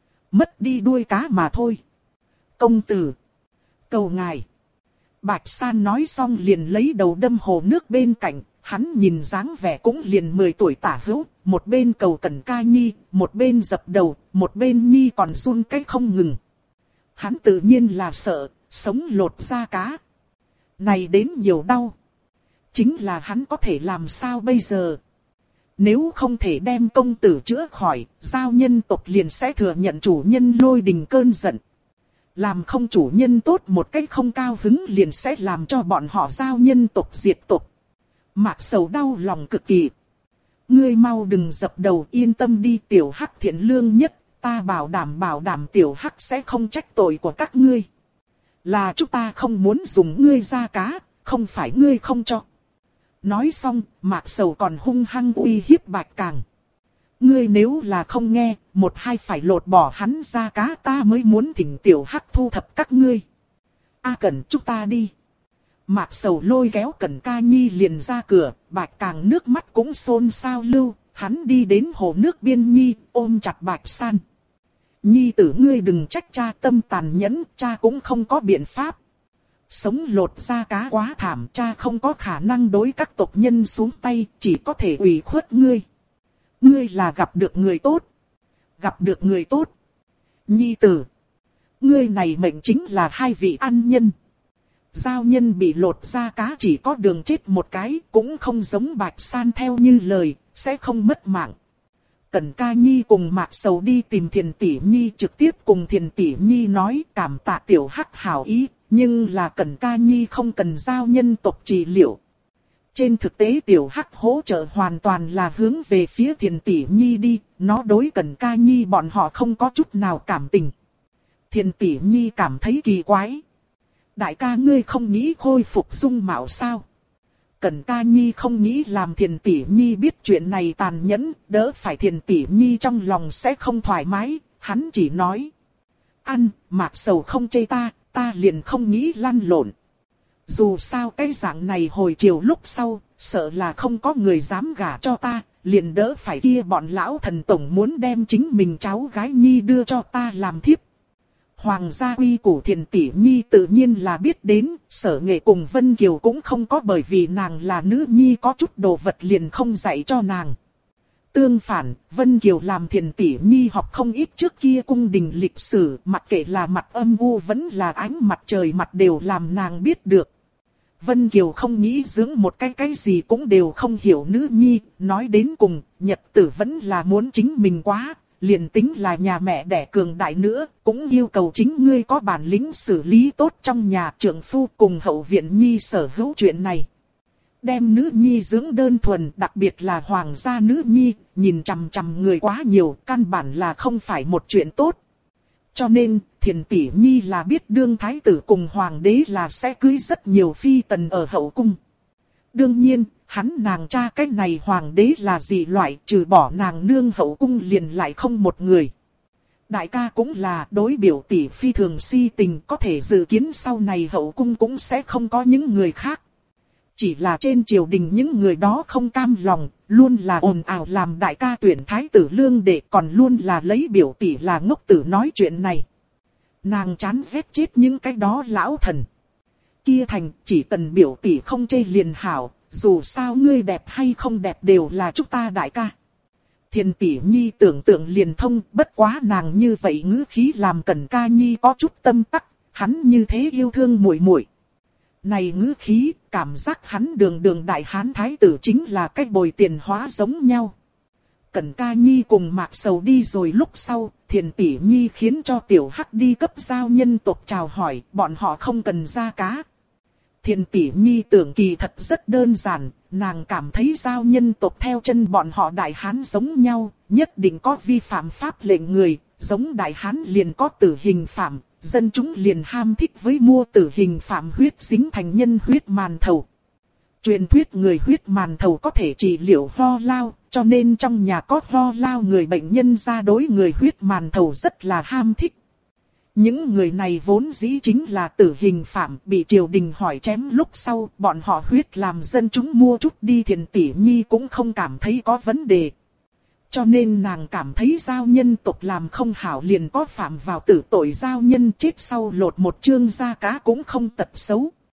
Mất đi đuôi cá mà thôi. Công tử. Cầu ngài. Bạch San nói xong liền lấy đầu đâm hồ nước bên cạnh, hắn nhìn dáng vẻ cũng liền 10 tuổi tả hữu, một bên cầu Cẩn Ca Nhi, một bên dập đầu, một bên Nhi còn run cái không ngừng. Hắn tự nhiên là sợ, sống lột ra cá. Này đến nhiều đau. Chính là hắn có thể làm sao bây giờ? Nếu không thể đem công tử chữa khỏi, giao nhân tộc liền sẽ thừa nhận chủ nhân lôi đình cơn giận. Làm không chủ nhân tốt một cách không cao hứng liền sẽ làm cho bọn họ giao nhân tộc diệt tộc. Mạc Sầu đau lòng cực kỳ. Ngươi mau đừng dập đầu, yên tâm đi, tiểu hắc thiện lương nhất, ta bảo đảm tiểu hắc sẽ không trách tội của các ngươi. Là chúng ta không muốn dùng ngươi ra cá, không phải ngươi không cho. Nói xong, Mạc Sầu còn hung hăng uy hiếp Bạch Càng. Ngươi nếu là không nghe, một hai phải lột bỏ hắn ra cá ta mới muốn thỉnh tiểu hắc thu thập các ngươi. A Cẩn chúng ta đi. Mạc Sầu lôi kéo Cẩn Ca Nhi liền ra cửa, Bạch Càng nước mắt cũng xôn xao lưu, hắn đi đến hồ nước biên Nhi, ôm chặt Bạch San. Nhi tử ngươi đừng trách cha tâm tàn nhẫn, cha cũng không có biện pháp. Sống lột ra cá quá thảm, cha không có khả năng đối các tộc nhân xuống tay, chỉ có thể ủy khuất ngươi. Ngươi là gặp được người tốt. Gặp được người tốt. Nhi tử. Ngươi này mệnh chính là hai vị ăn nhân. Giao nhân bị lột ra cá chỉ có đường chết một cái, cũng không giống Bạch San theo như lời, sẽ không mất mạng. Cẩn Ca Nhi cùng Mạc Sầu đi tìm Thiền Tỷ Nhi, trực tiếp cùng Thiền Tỷ Nhi nói cảm tạ tiểu hắc hảo ý, nhưng là Cẩn Ca Nhi không cần giao nhân tộc trị liệu. Trên thực tế tiểu hắc hỗ trợ hoàn toàn là hướng về phía Thiền Tỷ Nhi đi, nó đối Cẩn Ca Nhi bọn họ không có chút nào cảm tình. Thiền Tỷ Nhi cảm thấy kỳ quái. Đại ca ngươi không nghĩ khôi phục dung mạo sao? Cẩn Ca Nhi không nghĩ làm Thiền Tỷ Nhi biết chuyện này tàn nhẫn, đỡ phải Thiền Tỷ Nhi trong lòng sẽ không thoải mái, hắn chỉ nói. Ăn, Mạc Sầu không chê ta liền không nghĩ lăn lộn. Dù sao cái dạng này hồi chiều lúc sau, sợ là không có người dám gả cho ta, liền đỡ phải kia bọn lão thần tổng muốn đem chính mình cháu gái Nhi đưa cho ta làm thiếp. Hoàng gia uy củ Thiền Tỷ Nhi tự nhiên là biết đến, Sở Nghệ cùng Vân Kiều cũng không có bởi vì nàng là nữ nhi có chút đồ vật liền không dạy cho nàng. Tương phản, Vân Kiều làm Thiền Tỷ Nhi học không ít trước kia cung đình lịch sử, mặc kệ là mặt âm u vẫn là ánh mặt trời mặt đều làm nàng biết được. Vân Kiều không nghĩ dưỡng một cái gì cũng đều không hiểu nữ nhi, nói đến cùng, nhật tử vẫn là muốn chính mình quá. Liền tính là nhà mẹ đẻ cường đại nữa, cũng yêu cầu chính ngươi có bản lĩnh xử lý tốt trong nhà trưởng phu cùng hậu viện nhi sở hữu chuyện này. Đem nữ nhi dưỡng đơn thuần, đặc biệt là hoàng gia nữ nhi, nhìn chằm chằm người quá nhiều, căn bản là không phải một chuyện tốt. Cho nên, Thiền Tỷ Nhi là biết đương thái tử cùng hoàng đế là sẽ cưới rất nhiều phi tần ở hậu cung. Đương nhiên, hắn nàng cha cái này hoàng đế là gì loại, trừ bỏ nàng nương hậu cung liền lại không một người. Đại ca cũng là đối biểu tỷ phi thường si tình, có thể dự kiến sau này hậu cung cũng sẽ không có những người khác. Chỉ là trên triều đình những người đó không cam lòng, luôn là ồn ào làm đại ca tuyển thái tử lương đệ, còn luôn là lấy biểu tỷ là ngốc tử nói chuyện này. Nàng chán ghét chết những cái đó lão thần. Kia thành, chỉ cần biểu tỷ không chê liền hảo, dù sao ngươi đẹp hay không đẹp đều là chúng ta đại ca. Thiền tỷ nhi tưởng tượng liền thông, bất quá nàng như vậy ngữ khí làm Cẩn Ca Nhi có chút tâm tắc, hắn như thế yêu thương muội muội. Này ngữ khí, cảm giác hắn đường đại hán thái tử chính là cách bồi tiền hóa giống nhau. Cẩn Ca Nhi cùng Mạc Sầu đi rồi lúc sau, Thiền tỷ nhi khiến cho Tiểu Hắc đi cấp giao nhân tộc chào hỏi, bọn họ không cần ra cá. Thiền tỷ nhi tưởng kỳ thật rất đơn giản, nàng cảm thấy giao nhân tộc theo chân bọn họ đại hán giống nhau, nhất định có vi phạm pháp lệnh người, giống đại hán liền có tử hình phạm, dân chúng liền ham thích với mua tử hình phạm huyết dính thành nhân huyết màn thầu. Truyền thuyết người huyết màn thầu có thể trị liệu ho lao, cho nên trong nhà có ho lao người bệnh nhân ra đối người huyết màn thầu rất là ham thích. Những người này vốn dĩ chính là tử hình phạm, bị triều đình hỏi chém lúc sau, bọn họ huyết làm dân chúng mua chút đi, Thiền tỷ nhi cũng không cảm thấy có vấn đề. Cho nên nàng cảm thấy giao nhân tộc làm không hảo liền có phạm vào tử tội, giao nhân chết sau lột một chương da cá cũng không tật xấu.